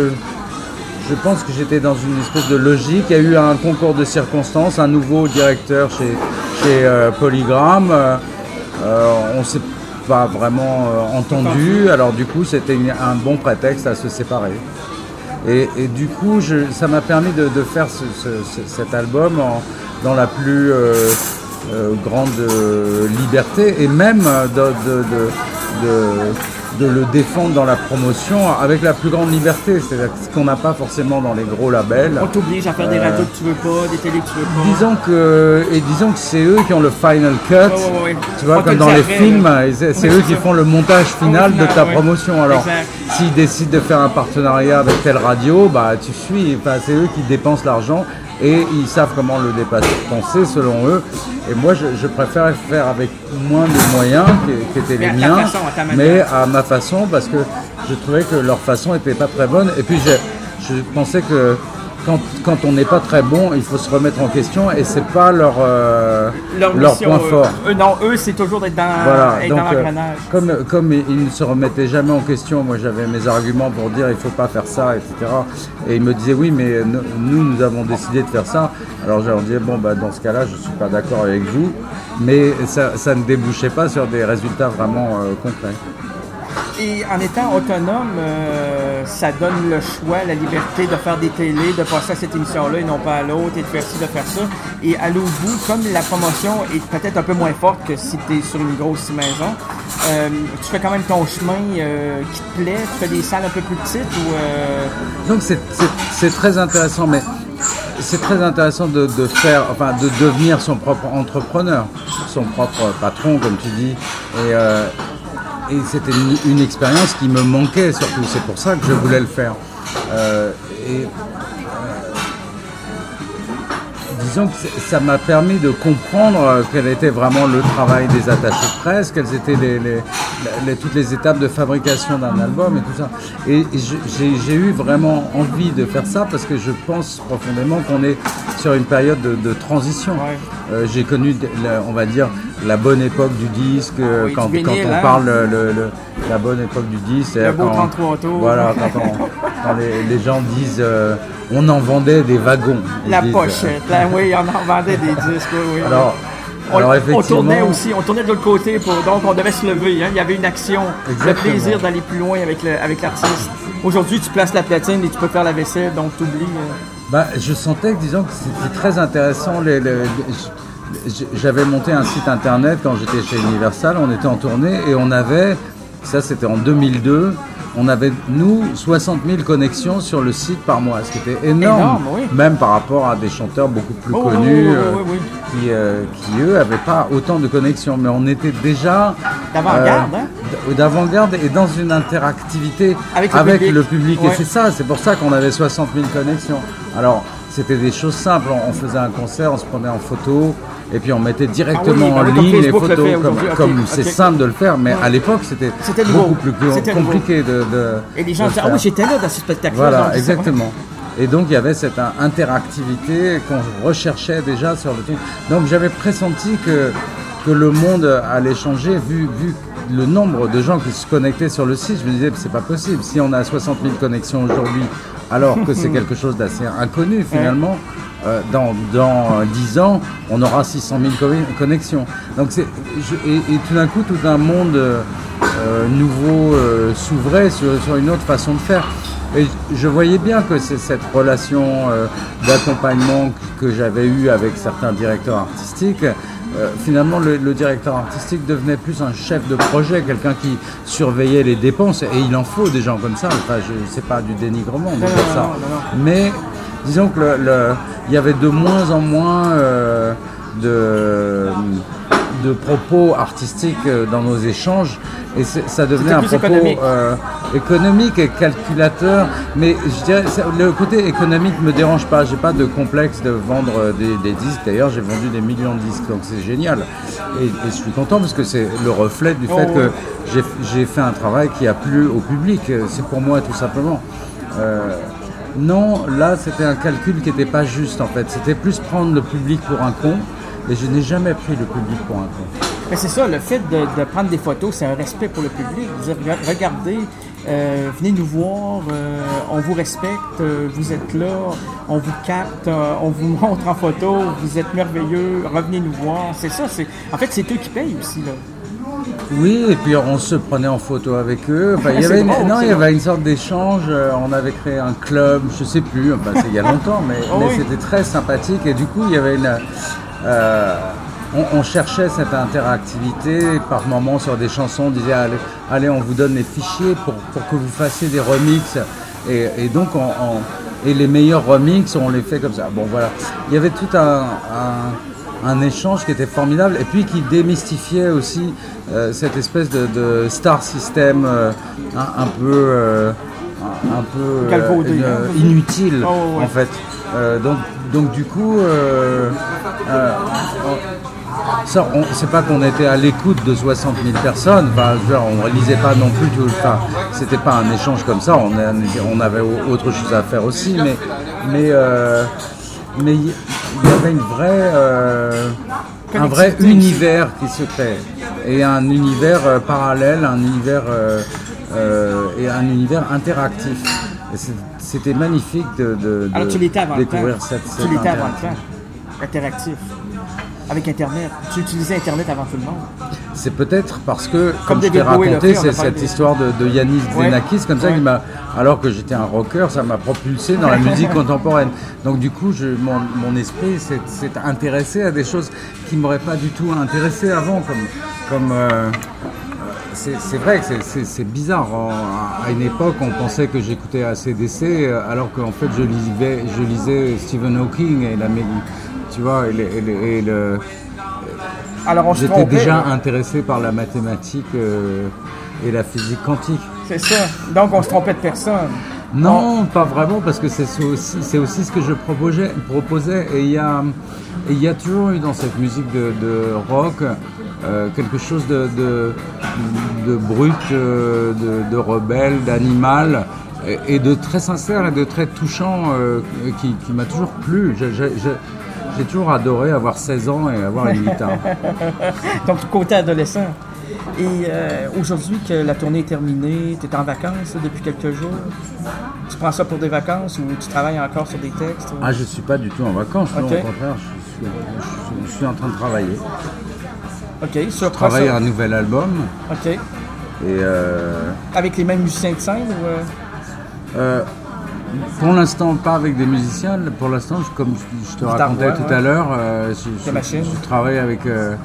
je pense que j'étais dans une espèce de logique. Il y a eu un concours de circonstances, un nouveau directeur chez Polygram. On ne s'est pas vraiment entendu. Alors du coup, c'était un bon prétexte à se séparer. Et du coup, ça m'a permis de faire cet album dans la plus grande liberté et même de le défendre dans la promotion avec la plus grande liberté, c'est-à-dire ce qu'on n'a pas forcément dans les gros labels. On t'oblige à faire des radios que tu veux pas, des télés que tu veux pas. Disons que c'est eux qui ont le final cut, ouais. tu vois, comme dans les films, c'est eux qui font le montage final de ta promotion. Alors, s'ils décident de faire un partenariat avec telle radio, bah tu suis, enfin, c'est eux qui dépensent l'argent. Et ils savent comment le dépenser selon eux. Et moi, je préfère faire avec moins de moyens qui étaient les miens, mais à ma façon, parce que je trouvais que leur façon n'était pas très bonne. Et puis, je pensais que quand on n'est pas très bon, il faut se remettre en question et c'est pas leur point fort. Eux, c'est toujours d'être dans l'engrenage. Comme ils ne se remettaient jamais en question, moi j'avais mes arguments pour dire il faut pas faire ça, etc. Et ils me disaient oui, mais nous avons décidé de faire ça. Alors je leur disais bon, dans ce cas-là, je suis pas d'accord avec vous, mais ça ne débouchait pas sur des résultats vraiment concrets. Et en étant autonome, ça donne le choix, la liberté de faire des télés, de passer à cette émission-là et non pas à l'autre, et de faire ci, de faire ça. Et à l'autre bout, comme la promotion est peut-être un peu moins forte que si tu es sur une grosse maison, tu fais quand même ton chemin qui te plaît, tu fais des salles un peu plus petites ou... Donc c'est très intéressant, mais c'est très intéressant de devenir son propre entrepreneur, son propre patron, comme tu dis. Et c'était une expérience qui me manquait surtout, c'est pour ça que je voulais le faire. Disons que ça m'a permis de comprendre quel était vraiment le travail des attachés de presse, quelles étaient toutes les étapes de fabrication d'un album et tout ça. Et j'ai eu vraiment envie de faire ça parce que je pense profondément qu'on est sur une période de transition. Ouais. J'ai connu, on va dire, la bonne époque du disque, quand on parle la bonne époque du disque. Le beau 33 tours. Voilà, quand les gens disent on en vendait des wagons. La pochette, là, oui, on en vendait des disques, oui. Alors effectivement, on tournait de l'autre côté, donc on devait se lever, hein, il y avait une action, le plaisir d'aller plus loin avec l'artiste. Aujourd'hui, tu places la platine et tu peux faire la vaisselle, donc tu oublies. Je sentais que, disons, que c'était très intéressant. J'avais monté un site internet quand j'étais chez Universal, on était en tournée et on avait, ça c'était en 2002, on avait, nous, 60 000 connexions sur le site par mois, ce qui était énorme oui. Même par rapport à des chanteurs beaucoup plus connus qui, eux, n'avaient pas autant de connexions. Mais on était déjà d'avant-garde et dans une interactivité avec le public. Ouais. Et c'est pour ça qu'on avait 60 000 connexions. Alors, c'était des choses simples. On faisait un concert, on se prenait en photo. Et puis on mettait directement en ligne les photos, comme c'est simple de le faire, mais à l'époque c'était beaucoup plus compliqué de et les gens disaient ah oui j'étais là dans ce spectacle. Voilà, exactement. Et donc il y avait cette interactivité qu'on recherchait déjà sur le truc. Donc j'avais pressenti que le monde allait changer vu le nombre de gens qui se connectaient sur le site. Je me disais c'est pas possible. Si on a 60 000 connexions aujourd'hui, alors que c'est quelque chose d'assez inconnu finalement. Dans 10 ans, on aura 600 000 connexions. Donc et tout d'un coup, tout un monde nouveau s'ouvrait sur une autre façon de faire. Et je voyais bien que c'est cette relation d'accompagnement que j'avais eue avec certains directeurs artistiques. Finalement, le directeur artistique devenait plus un chef de projet, quelqu'un qui surveillait les dépenses. Et il en faut des gens comme ça. Enfin, c'est pas du dénigrement de dire ça. Non. Mais disons que il y avait de moins en moins de propos artistiques dans nos échanges et ça devenait un propos économique et calculateur. Mais je dirais le côté économique me dérange pas. J'ai pas de complexe de vendre des disques. D'ailleurs, j'ai vendu des millions de disques, donc c'est génial. Et je suis content parce que c'est le reflet du fait que j'ai fait un travail qui a plu au public. C'est pour moi tout simplement. Non, là c'était un calcul qui n'était pas juste en fait. C'était plus prendre le public pour un con et je n'ai jamais pris le public pour un con. Mais c'est ça, le fait de prendre des photos, c'est un respect pour le public. Vous dire, regardez, venez nous voir, on vous respecte, vous êtes là, on vous capte, on vous montre en photo, vous êtes merveilleux, revenez nous voir. C'est ça, en fait c'est eux qui payent aussi là. Oui, et puis on se prenait en photo avec eux. Enfin, il y C'est avait, drôle, non, c'est il y avait une sorte d'échange. On avait créé un club, je sais plus, enfin, c'est il y a longtemps, mais oui. c'était très sympathique. Et du coup, il y avait on cherchait cette interactivité par moments sur des chansons. On disait allez, on vous donne les fichiers pour que vous fassiez des remixes. Et donc, et les meilleurs remixes, on les fait comme ça. Bon, voilà. Il y avait tout un échange qui était formidable et puis qui démystifiait aussi cette espèce de star system un peu Galvaudé, inutile ouais. en fait. Donc du coup, c'est pas qu'on était à l'écoute de 60 000 personnes, enfin, on ne lisait pas non plus, c'était pas un échange comme ça, on avait autre chose à faire aussi, mais il y avait un vrai univers qui se crée, et un univers parallèle, et un univers interactif. Et c'était magnifique de Alors, tu l'étais avant découvrir le temps. cette Tu l'étais avant interactif. le temps. Interactif. Avec Internet. Tu utilisais Internet avant tout le monde. C'est peut-être parce que, comme je David t'ai Bowie raconté, l'a fait, on a c'est parlé cette des- histoire de Yanis Xenakis, comme ça, Ouais. alors que j'étais un rocker, ça m'a propulsé dans la musique contemporaine. Donc du coup, mon esprit s'est intéressé à des choses qui ne m'auraient pas du tout intéressé avant, c'est vrai que c'est bizarre. À une époque, on pensait que j'écoutais AC/DC, alors qu'en fait, je lisais Stephen Hawking et tu vois, Alors, on se j'étais trompait. déjà intéressé par la mathématique et la physique quantique. C'est ça. Donc, on se trompait de personne. Non, pas vraiment, parce que c'est aussi ce que je proposais. Et il y a toujours eu dans cette musique de rock quelque chose de brut, de rebelle, d'animal, et de très sincère et de très touchant, qui m'a toujours plu. J'ai toujours adoré avoir 16 ans et avoir une guitare. Donc, côté adolescent. Et aujourd'hui que la tournée est terminée, tu es en vacances là, depuis quelques jours. Tu prends ça pour des vacances ou tu travailles encore sur des textes? Ah, je suis pas du tout en vacances, non, Ok. au contraire, je suis en train de travailler. OK. Sur Je travaille à un nouvel album. OK. Et Avec les mêmes musiciens de scène ou... pour l'instant, pas avec des musiciens. Pour l'instant, comme je te Guitare racontais voix, tout ouais. à l'heure, Des machines. je travaille avec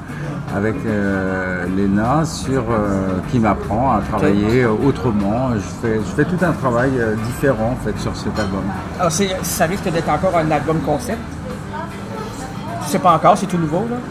Léna qui m'apprend à travailler autrement. Je fais tout un travail différent en fait sur cet album. Alors, ça risque d'être encore un album concept? Je sais pas encore, c'est tout nouveau, là?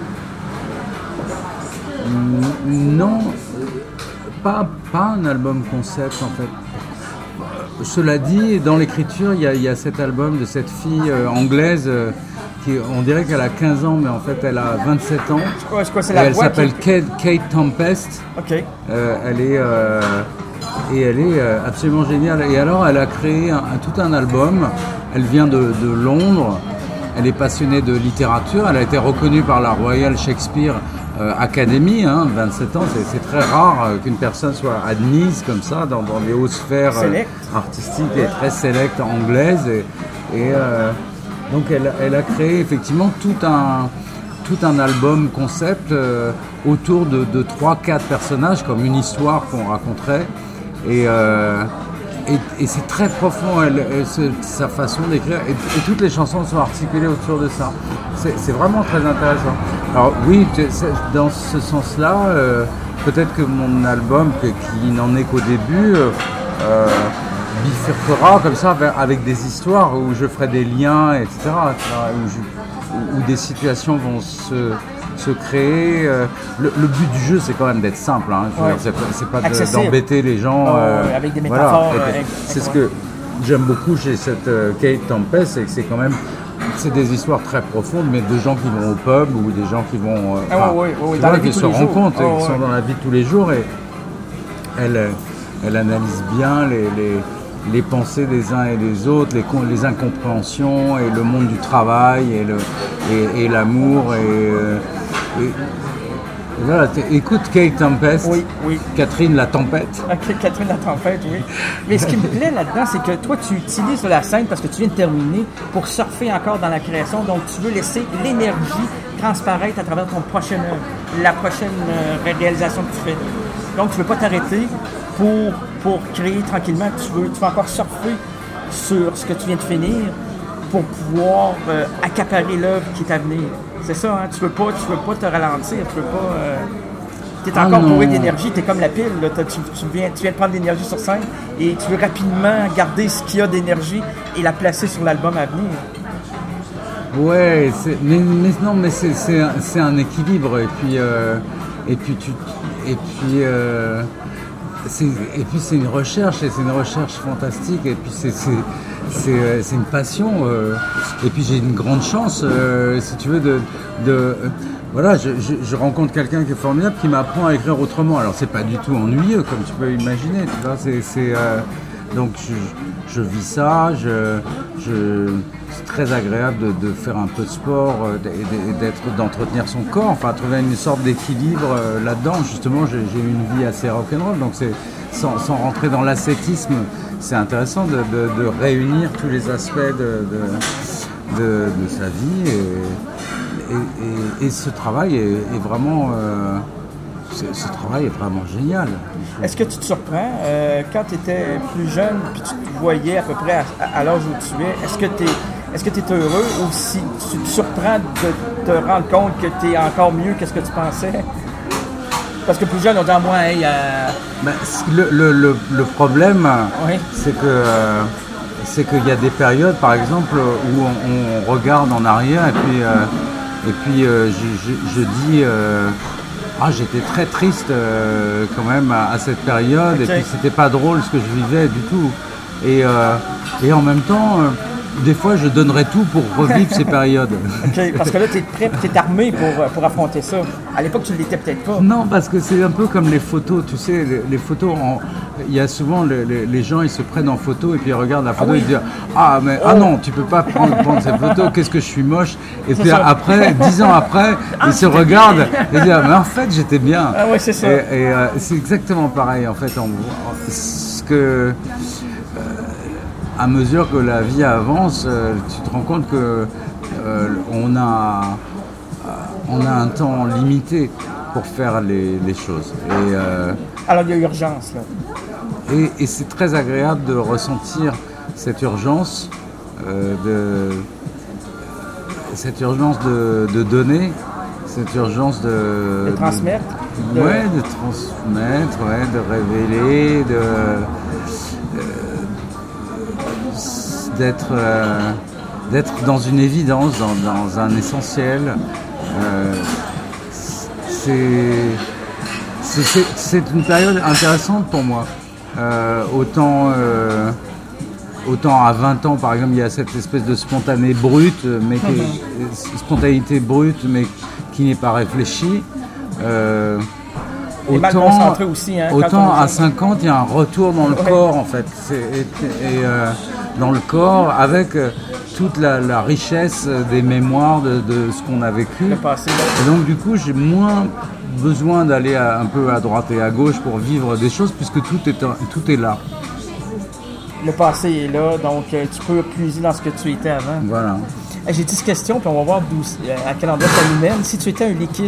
Non, pas un album concept en fait. Cela dit, dans l'écriture, il y a cet album de cette fille anglaise on dirait qu'elle a 15 ans, mais en fait elle a 27 ans. C'est quoi, c'est Et la elle voix s'appelle qui... Kate Tempest. OK. Elle est absolument géniale. Et alors, elle a créé tout un album. Elle vient de Londres. Elle est passionnée de littérature. Elle a été reconnue par la Royal Shakespeare Academy. 27 ans, c'est très rare qu'une personne soit admise comme ça dans les hautes sphères artistiques et très sélectes anglaises. Donc, elle a créé effectivement tout un album concept autour de 3-4 personnages, comme une histoire qu'on raconterait. Et c'est très profond, sa façon d'écrire. Et toutes les chansons sont articulées autour de ça. C'est vraiment très intéressant. Alors oui, dans ce sens-là, peut-être que mon album, qui n'en est qu'au début, bifurquera comme ça avec des histoires où je ferai des liens, etc. Où des situations vont se créer. Le but du jeu, c'est quand même d'être simple. C'est pas d'embêter les gens. Avec des métaphores. Voilà. C'est ce que j'aime beaucoup chez cette Kate Tempest, c'est que c'est quand même des histoires très profondes, mais de gens qui vont au pub ou des gens qui vont qui se rencontrent et qui sont dans la vie de tous les jours. Et elle analyse bien les pensées des uns et des autres, les incompréhensions et le monde du travail et l'amour et voilà, écoute Kate Tempest, oui. Catherine la Tempête. Ok, Catherine la Tempête, oui. Mais ce qui me plaît là-dedans, c'est que toi, tu utilises de la scène parce que tu viens de terminer pour surfer encore dans la création. Donc, tu veux laisser l'énergie transparaître à travers ton prochaine œuvre, la prochaine réalisation que tu fais. Donc, tu ne veux pas t'arrêter pour créer tranquillement. Tu veux encore surfer sur ce que tu viens de finir pour pouvoir accaparer l'œuvre qui est à venir. C'est ça, hein? Tu veux pas te ralentir, tu veux pas... tu es encore bourré d'énergie, tu es comme la pile. Là. Tu viens de prendre l'énergie sur scène et tu veux rapidement garder ce qu'il y a d'énergie et la placer sur l'album à venir. Ouais, mais c'est un équilibre et puis c'est une recherche et c'est une recherche fantastique et puis c'est une passion et puis j'ai une grande chance si tu veux voilà, je rencontre quelqu'un qui est formidable qui m'apprend à écrire autrement. Alors c'est pas du tout ennuyeux comme tu peux imaginer, tu vois, donc je vis ça, c'est très agréable de faire un peu de sport et d'entretenir son corps, enfin trouver une sorte d'équilibre là-dedans. Justement, j'ai eu une vie assez rock'n'roll, donc c'est sans rentrer dans l'ascétisme, c'est intéressant de réunir tous les aspects de sa vie et ce travail est vraiment ce travail est vraiment génial. Est-ce que tu te surprends quand tu étais plus jeune puis tu te voyais à peu près à l'âge où tu es, est-ce que tu es heureux ou si tu te surprends de te rendre compte que tu es encore mieux que ce que tu pensais? Parce que plus jeune, on dit à moi, hey, le problème, oui. c'est qu'il y a des périodes, par exemple, où on regarde en arrière et puis je dis j'étais très triste quand même à cette période, okay. Et puis c'était pas drôle ce que je vivais du tout. Et en même temps, des fois je donnerais tout pour revivre ces périodes. Okay, parce que là tu es prêt, tu es armé pour affronter ça. À l'époque tu ne l'étais peut-être pas. Non, parce que c'est un peu comme les photos, tu sais, les photos, il y a souvent les gens ils se prennent en photo et puis ils regardent la photo et ils disent non, tu peux pas prendre cette photo, qu'est-ce que je suis moche. Et puis après, 10 ans après, ils se regardent et disent mais en fait j'étais bien. Ah oui, c'est ça. Et c'est exactement pareil en fait. À mesure que la vie avance, tu te rends compte que on a un temps limité pour faire les choses. Alors il y a urgence là. Et c'est très agréable de ressentir cette urgence, de donner, cette urgence de transmettre. De transmettre, de révéler, d'être dans une évidence, dans un essentiel. C'est une période intéressante pour moi. Autant à 20 ans, par exemple, il y a cette espèce de spontanéité brute, mais qui n'est pas réfléchie. Autant à 50, il y a un retour dans le corps, en fait. Dans le corps, avec toute la richesse des mémoires de ce qu'on a vécu. Et donc, du coup, j'ai moins besoin d'aller un peu à droite et à gauche pour vivre des choses, puisque tout est là. Le passé est là, donc tu peux puiser dans ce que tu étais avant. Voilà. J'ai 10 questions, puis on va voir à quel endroit ça nous mène. Si tu étais un liquide?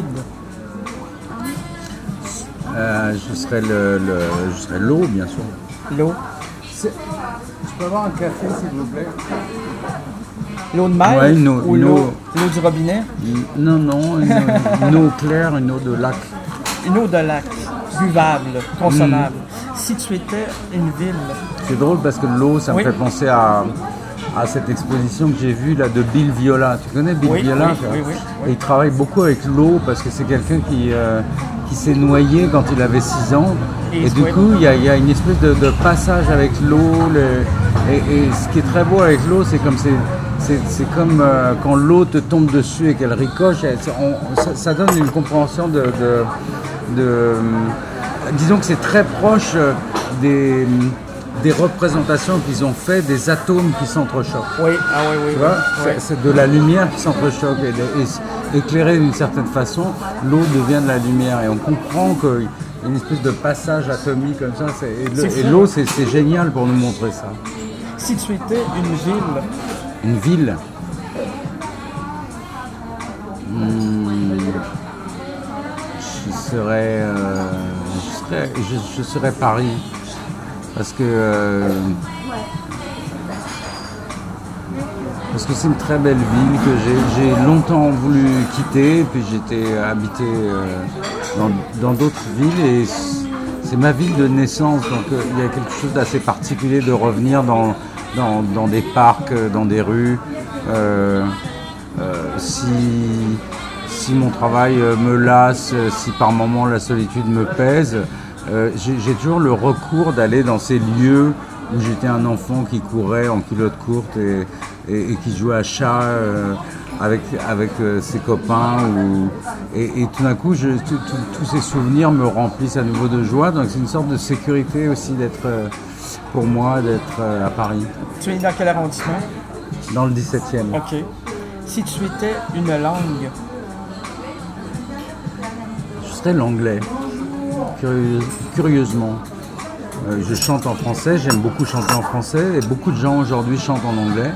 Je serais l'eau, bien sûr. L'eau? Je peux avoir un café, s'il vous plaît? L'eau de mer? Ouais, ou l'eau du robinet? Non, une eau claire, une eau de lac. Une eau de lac, buvable, consommable. Si tu étais une ville... C'est drôle parce que l'eau, ça me fait penser à cette exposition que j'ai vue là, de Bill Viola. Tu connais Bill Viola? Oui. Et il travaille beaucoup avec l'eau parce que c'est quelqu'un qui s'est noyé quand il avait 6 ans. Et du coup, il y a une espèce de passage avec l'eau. Et ce qui est très beau avec l'eau, c'est comme quand l'eau te tombe dessus et qu'elle ricoche. Ça donne une compréhension disons que c'est très proche des représentations qu'ils ont fait des atomes qui s'entrechoquent. Oui. Tu vois, c'est de la lumière qui s'entrechoque. Et éclairée d'une certaine façon, l'eau devient de la lumière. Et on comprend qu'il y a une espèce de passage atomique comme ça. Et l'eau, c'est génial pour nous montrer ça. Si tu étais une ville? Une ville je serais Paris. Parce que c'est une très belle ville que j'ai longtemps voulu quitter, puis j'étais habité dans d'autres villes et c'est ma ville de naissance, donc il y a quelque chose d'assez particulier de revenir dans des parcs, dans des rues. Si mon travail me lasse, si par moments la solitude me pèse, j'ai toujours le recours d'aller dans ces lieux où j'étais un enfant qui courait en culotte courte et qui jouait à chat avec ses copains. Et tout d'un coup, tous ces souvenirs me remplissent à nouveau de joie. Donc c'est une sorte de sécurité aussi pour moi d'être à Paris. Tu es dans quel arrondissement? Dans le 17e. OK. Si tu étais une langue? Je serais l'anglais, curieusement. Je chante en français, j'aime beaucoup chanter en français et beaucoup de gens aujourd'hui chantent en anglais.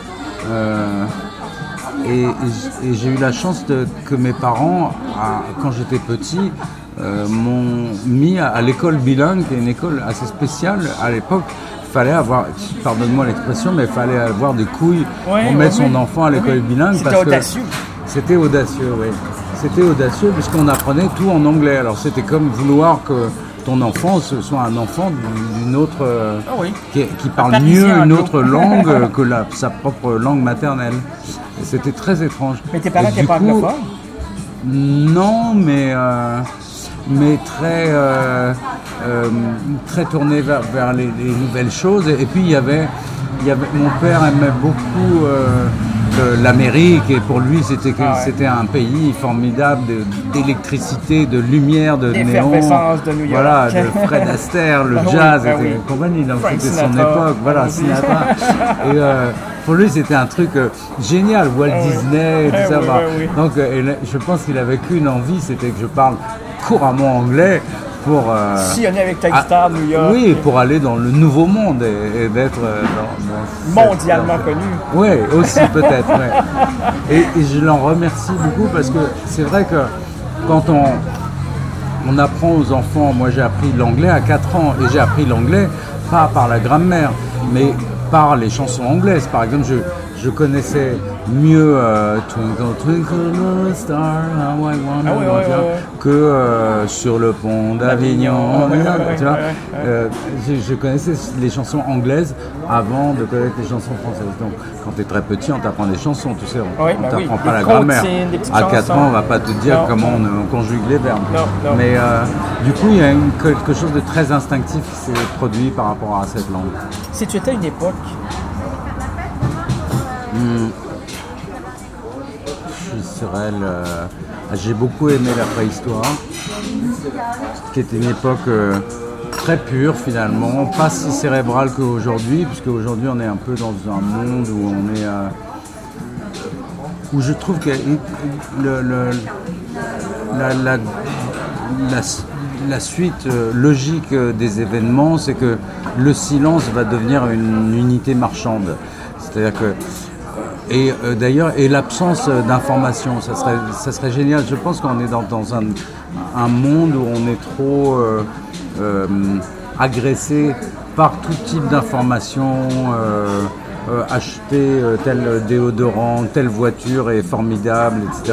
Et j'ai eu la chance que mes parents, quand j'étais petit, m'ont mis à l'école bilingue, qui est une école assez spéciale. À l'époque, il fallait avoir, pardonne-moi l'expression, mais il fallait avoir des couilles pour mettre son enfant à l'école bilingue. C'était audacieux. C'était audacieux, oui. C'était audacieux puisqu'on apprenait tout en anglais. Alors c'était comme vouloir que ton enfant ce soit un enfant d'une autre qui parle mieux une autre langue que sa propre langue maternelle. Et c'était très étrange. Mais tes parents n'étaient pas anglophones? Non, mais très tourné vers les nouvelles choses. Et puis il y avait mon père aimait beaucoup l'Amérique et pour lui c'était un pays formidable d'électricité, de lumière, de néon, de New York. Voilà, de Fred Astaire, le jazz et compagnie, donc c'était son époque, voilà, Sinatra. Et pour lui c'était un truc génial, Walt Disney et tout ça. Donc je pense qu'il avait qu'une envie, c'était que je parle couramment anglais pour sillonner avec ta guitare New York. Oui, pour aller dans le nouveau monde et d'être mondialement connu. Oui, aussi peut-être. Ouais. Et je l'en remercie beaucoup parce que c'est vrai que quand on apprend aux enfants, moi j'ai appris l'anglais à 4 ans et j'ai appris l'anglais pas par la grammaire, mais par les chansons anglaises. Par exemple, je connaissais mieux Twinkle Twinkle Little Star, How I Wonder, que sur le pont d'Avignon. Je connaissais les chansons anglaises avant de connaître les chansons françaises. Donc, quand tu es très petit, on t'apprend des chansons, tu sais, on t'apprend pas la grammaire. À 4 ans, on va pas te dire comment on conjugue les verbes. Non. Mais du coup, il y a quelque chose de très instinctif qui s'est produit par rapport à cette langue. Si tu étais une époque, j'ai beaucoup aimé la préhistoire, qui était une époque très pure finalement, pas si cérébrale qu'aujourd'hui, puisque aujourd'hui on est un peu dans un monde où on est où je trouve que la suite logique des événements, c'est que le silence va devenir une unité marchande. C'est-à-dire que d'ailleurs, l'absence d'information, ça serait génial. Je pense qu'on est dans un monde où on est trop agressé par tout type d'information. Acheter tel déodorant, telle voiture est formidable, etc.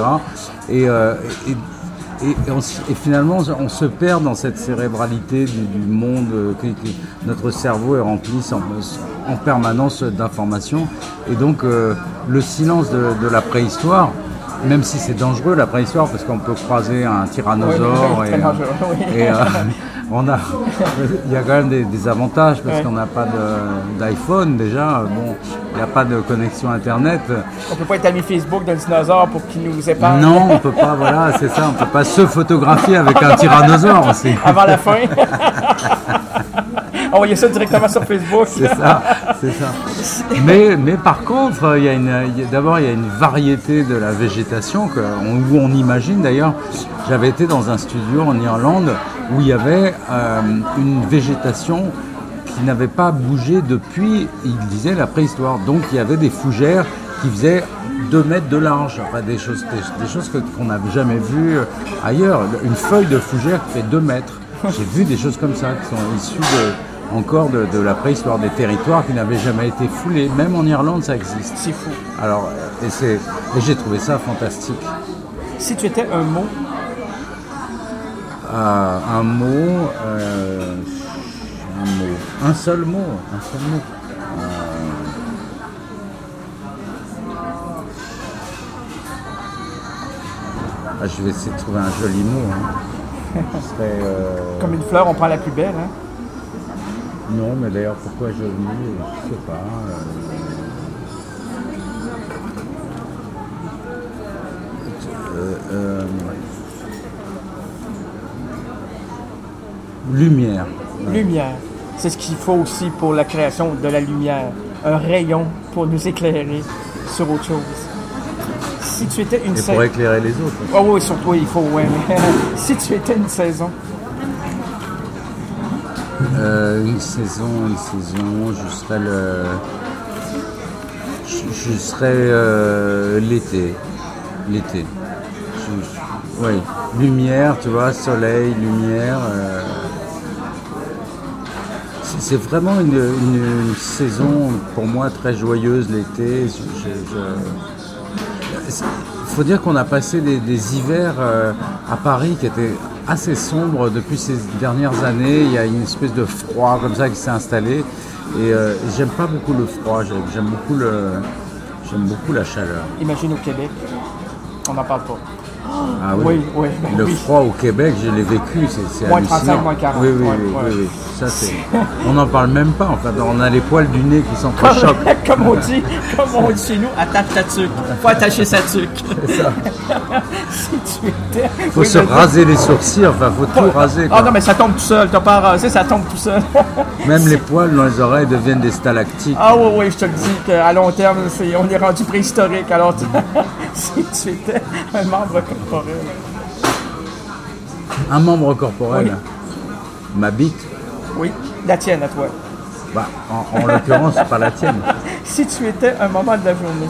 Et finalement, on se perd dans cette cérébralité du monde. Notre cerveau est rempli en permanence d'informations. Et donc, le silence de la préhistoire, même si c'est dangereux la préhistoire, parce qu'on peut croiser un tyrannosaure il y a quand même des avantages parce qu'on n'a pas d'iPhone déjà. Bon, il n'y a pas de connexion Internet. On peut pas être ami Facebook d'un dinosaure pour qu'il nous épargne. Non, on peut pas. Voilà, c'est ça. On peut pas se photographier avec un tyrannosaure aussi. Avant la fin. Envoyez ça directement sur Facebook. C'est ça. Mais par contre, d'abord il y a une variété de la végétation où on imagine. D'ailleurs, j'avais été dans un studio en Irlande où il y avait une végétation qui n'avait pas bougé depuis, il disait, la préhistoire. Donc il y avait des fougères qui faisait 2 mètres de large, enfin des choses qu'on n'avait jamais vues ailleurs. Une feuille de fougère qui fait 2 mètres. J'ai vu des choses comme ça qui sont issues encore de la préhistoire, des territoires qui n'avaient jamais été foulés. Même en Irlande, ça existe. C'est fou. Alors, et j'ai trouvé ça fantastique. Si tu étais un mot, Un mot, un seul mot. Je vais essayer de trouver un joli mot. Hein. Ce serait, comme une fleur, on prend la plus belle. Hein? Non, mais d'ailleurs, pourquoi joli, je sais pas. Lumière. Lumière. C'est ce qu'il faut aussi pour la création de la lumière. Un rayon pour nous éclairer sur autre chose. Si tu étais une saison... pour éclairer les autres. Oh oui, surtout, il faut, ouais. Si tu étais une saison... Une saison, je serais l'été. Oui, lumière, tu vois, soleil, lumière. C'est vraiment une saison pour moi très joyeuse l'été. Il faut dire qu'on a passé des hivers à Paris qui étaient assez sombres depuis ces dernières années. Il y a une espèce de froid comme ça qui s'est installé. Et j'aime pas beaucoup le froid, j'aime beaucoup la chaleur. Imagine au Québec, on n'en parle pas. Ah oui, oui. Le froid au Québec, je l'ai vécu, c'est moins hallucinant. 35, moins 40. Oui. Ça, on n'en parle même pas, en fait. On a les poils du nez qui s'entrechoquent. Comme on dit chez nous, attache ta tuque. Faut attacher sa tuque. C'est ça. Si tu étais... Faut se raser les sourcils, enfin, faut tout raser. Quoi. Ah non, mais ça tombe tout seul. T'as pas rasé, ça tombe tout seul. Même les poils dans les oreilles deviennent des stalactites. Ah oui, je te le dis qu'à long terme, on est rendu préhistorique. Alors, si tu étais un membre corporel. Un membre corporel. Oui. Ma bite. Oui, la tienne à toi. Bah, en l'occurrence, pas la tienne. Si tu étais un moment de la journée.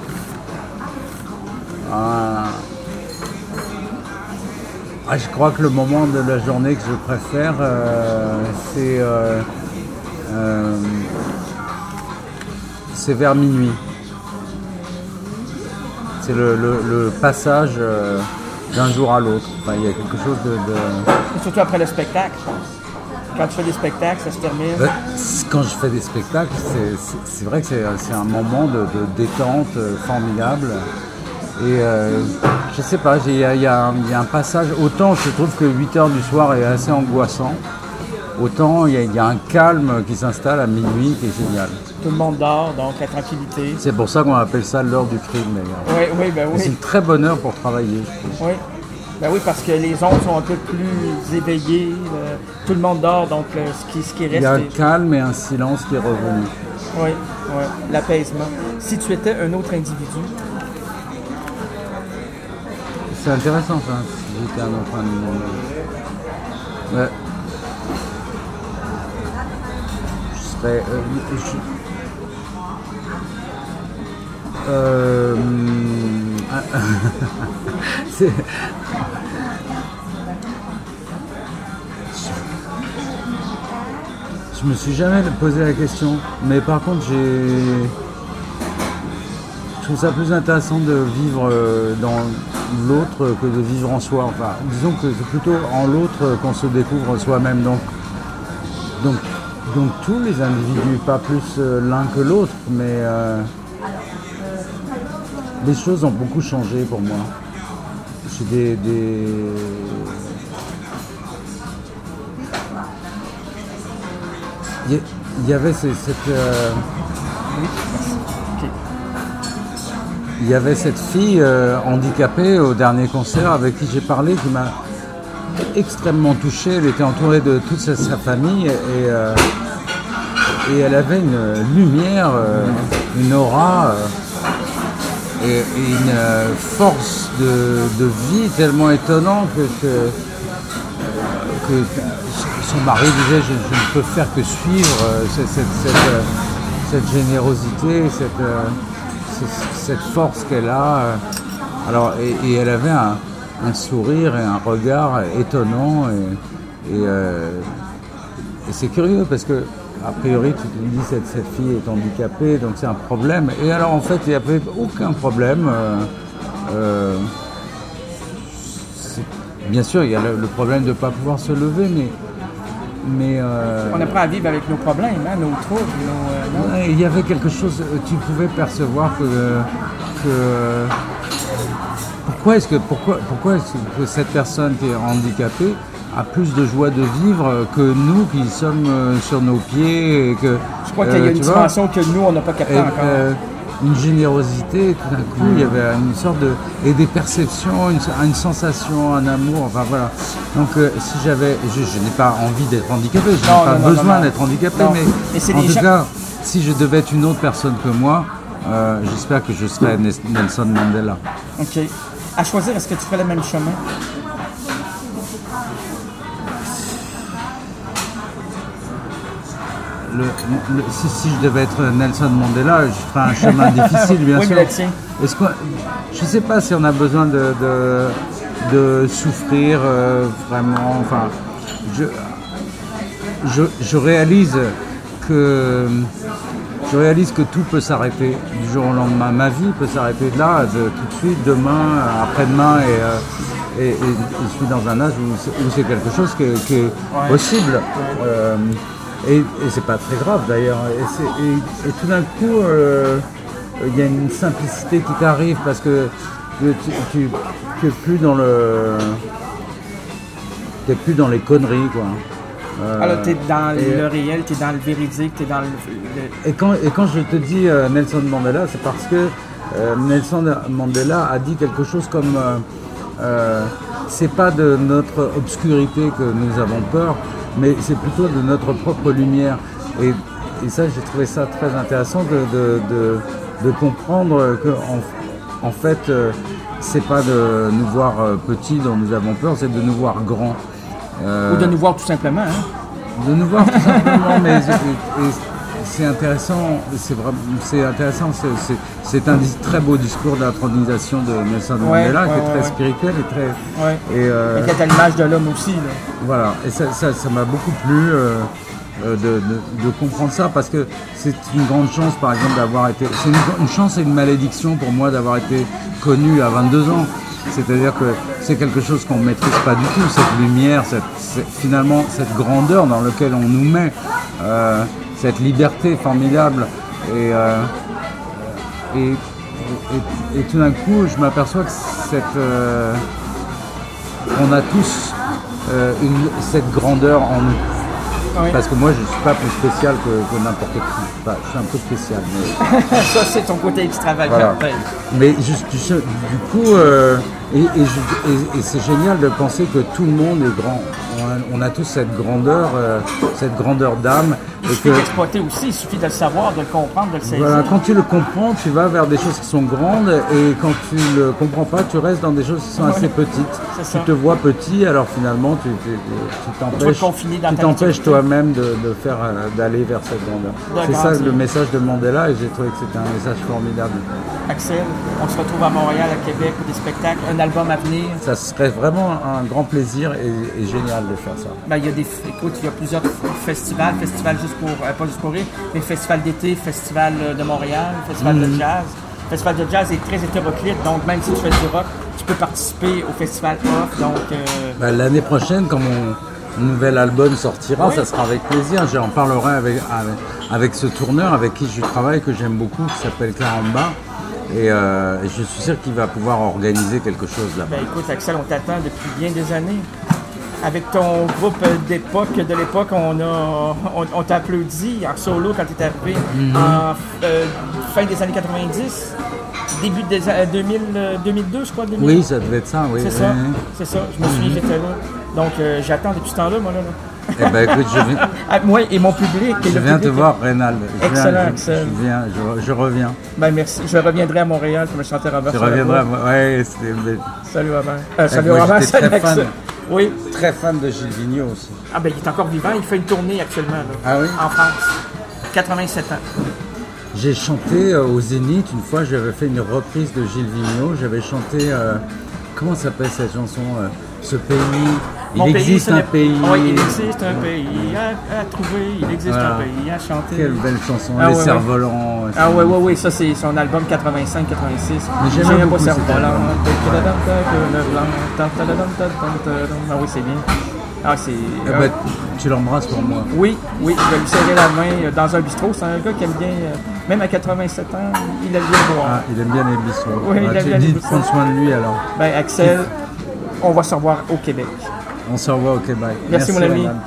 Je crois que le moment de la journée que je préfère, c'est vers minuit. C'est le passage d'un jour à l'autre. Enfin, il y a quelque chose de... Et surtout après le spectacle. Quand tu fais des spectacles, ça se termine. Quand je fais des spectacles, c'est vrai que c'est un moment de détente formidable. Et je sais pas, il y a un passage. Autant je trouve que 8h du soir est assez angoissant, autant il y a un calme qui s'installe à minuit qui est génial. Tout le monde dort, donc la tranquillité. C'est pour ça qu'on appelle ça l'heure du crime d'ailleurs. Oui. C'est une très bonne heure pour travailler. Oui. Ben oui, parce que les ondes sont un peu plus éveillées, tout le monde dort, donc ce qui reste... Il y a un calme et un silence qui est revenu. Oui, l'apaisement. Si tu étais un autre individu... C'est intéressant ça, si j'étais un autre individu. Ouais. Je serais... Je me suis jamais posé la question, mais par contre je trouve ça plus intéressant de vivre dans l'autre que de vivre en soi. Enfin, disons que c'est plutôt en l'autre qu'on se découvre soi-même. Donc tous les individus, pas plus l'un que l'autre, mais les choses ont beaucoup changé pour moi. J'ai Il y avait il y avait cette fille handicapée au dernier concert avec qui j'ai parlé, qui m'a extrêmement touché. Elle était entourée de toute sa famille et elle avait une lumière, une aura et une force de vie tellement étonnante que son mari disait je ne peux faire que suivre cette générosité, cette force qu'elle a. Alors, et elle avait un sourire et un regard étonnant. Et c'est curieux parce que, a priori, tu te dis que cette fille est handicapée, donc c'est un problème. Et alors, en fait, il n'y avait aucun problème. Bien sûr, il y a le problème de ne pas pouvoir se lever, mais On apprend à vivre avec nos problèmes, hein, nos troubles, ouais, il y avait quelque chose, tu pouvais percevoir que pourquoi est-ce que cette personne qui est handicapée a plus de joie de vivre que nous qui sommes sur nos pieds et que Je crois qu'il y a une dimension que nous, on n'a pas capté encore. Une générosité, tout d'un coup, il y avait une sorte de... et des perceptions, une sensation, un amour, enfin voilà. Donc si j'avais... Je n'ai pas envie d'être handicapé, je n'ai pas besoin d'être handicapé, Non. mais en tout cas, si je devais être une autre personne que moi, j'espère que je serais Nelson Mandela. OK. À choisir, est-ce que tu ferais le même chemin? Si je devais être Nelson Mandela, je ferais un chemin difficile, bien oui, sûr. mais le tien. Je ne sais pas si on a besoin de souffrir vraiment. Enfin, je réalise que tout peut s'arrêter du jour au lendemain. Ma vie peut s'arrêter de là, tout de suite, demain, après-demain, et je suis dans un âge où c'est quelque chose qui est possible. Et c'est pas très grave d'ailleurs. Et tout d'un coup, il y a une simplicité qui t'arrive parce que tu es plus dans t'es plus dans les conneries, quoi. Alors, tu es dans le réel, tu es dans le véridique, tu es dans le... Et quand je te dis Nelson Mandela, c'est parce que Nelson Mandela a dit quelque chose comme c'est pas de notre obscurité que nous avons peur, mais c'est plutôt de notre propre lumière. Et ça, j'ai trouvé ça très intéressant de comprendre que en fait, c'est pas de nous voir petits dont nous avons peur, c'est de nous voir grands. Ou de nous voir tout simplement. Hein? De nous voir tout simplement, mais c'est intéressant, c'est un très beau discours d'intronisation de Nelson Mandela, qui est très spirituel et très... Ouais. Et qui est à l'image de l'homme aussi. Là. Voilà, et ça m'a beaucoup plu de comprendre ça, parce que c'est une grande chance, par exemple, d'avoir été... C'est une chance et une malédiction pour moi d'avoir été connu à 22 ans. C'est-à-dire que c'est quelque chose qu'on ne maîtrise pas du tout, cette lumière, finalement cette grandeur dans laquelle on nous met, cette liberté formidable. Et tout d'un coup, je m'aperçois que on a tous cette grandeur en nous. Oui. Parce que moi, je ne suis pas plus spécial que n'importe qui. Enfin, je suis un peu spécial. Mais... Ça, c'est ton côté extravagant. Voilà. Mais du coup, et c'est génial de penser que tout le monde est grand. On a tous cette grandeur d'âme. Il suffit d'exploiter aussi, il suffit de le savoir, de le comprendre, de le saisir. Voilà, quand tu le comprends, tu vas vers des choses qui sont grandes, et quand tu ne le comprends pas, tu restes dans des choses qui sont assez petites. Tu te vois petit, alors finalement, tu t'empêches toi-même d'aller vers cette grandeur. C'est ça le message de Mandela, et j'ai trouvé que c'était un message formidable. Axel, on se retrouve à Montréal, à Québec pour des spectacles, un album à venir. Ça serait vraiment un grand plaisir et génial de faire ça. Ben, il y a plusieurs festivals juste pour, pas juste pour rire, mais festival d'été, festival de Montréal, festival de jazz. Le festival de jazz est très hétéroclite, donc même si tu fais du rock, tu peux participer au festival off. Donc, l'année prochaine, quand mon nouvel album sortira, ça sera avec plaisir. J'en parlerai avec ce tourneur avec qui je travaille, que j'aime beaucoup, qui s'appelle Caramba. Et je suis sûr qu'il va pouvoir organiser quelque chose là-bas. Ben écoute, Axel, on t'attend depuis bien des années. Avec ton groupe de l'époque, on t'a applaudi en solo quand tu es arrivé en fin des années 90, début des 2002, je crois. 2002. Oui, ça devait être ça, oui. C'est ça, je me souviens, j'étais là. Donc j'attends depuis ce temps-là, moi là. Eh bien écoute, je viens... moi et mon public. Je viens te voir, Reynald. Excellent. Je reviens. Ben merci. Je reviendrai à Montréal pour me chanter Robert. Tu reviendras, oui. Salut Robert. Salut Robert, salut Axel. Oui. Très fan de Gilles Vigneault aussi. Ah ben il est encore vivant, il fait une tournée actuellement là, ah oui? En France. 87 ans. J'ai chanté au Zénith, une fois j'avais fait une reprise de Gilles Vigneault, j'avais chanté, comment s'appelle cette chanson Ce pays, Mon il existe un pays. Oui, il existe un pays à trouver, il existe Voilà. un pays à chanter. Quelle belle chanson, Ah Les ouais, Cerfs-Volants. Ah ouais, ça c'est son album 85-86. Mais j'aimais beaucoup pas cet Cerf-Volant. album. Ah oui, c'est bien. Ah, c'est... Eh ben, tu l'embrasses pour moi. Oui, je vais lui serrer la main dans un bistrot. C'est un gars qui aime bien, même à 87 ans, il aime bien boire. Ah, il aime bien les bistrots. Oui, il aime tu bien dis les de bistrots. prendre soin de lui alors. Ben Axel, on va se revoir au Québec. On se revoit au Québec. Merci, mon ami. madame.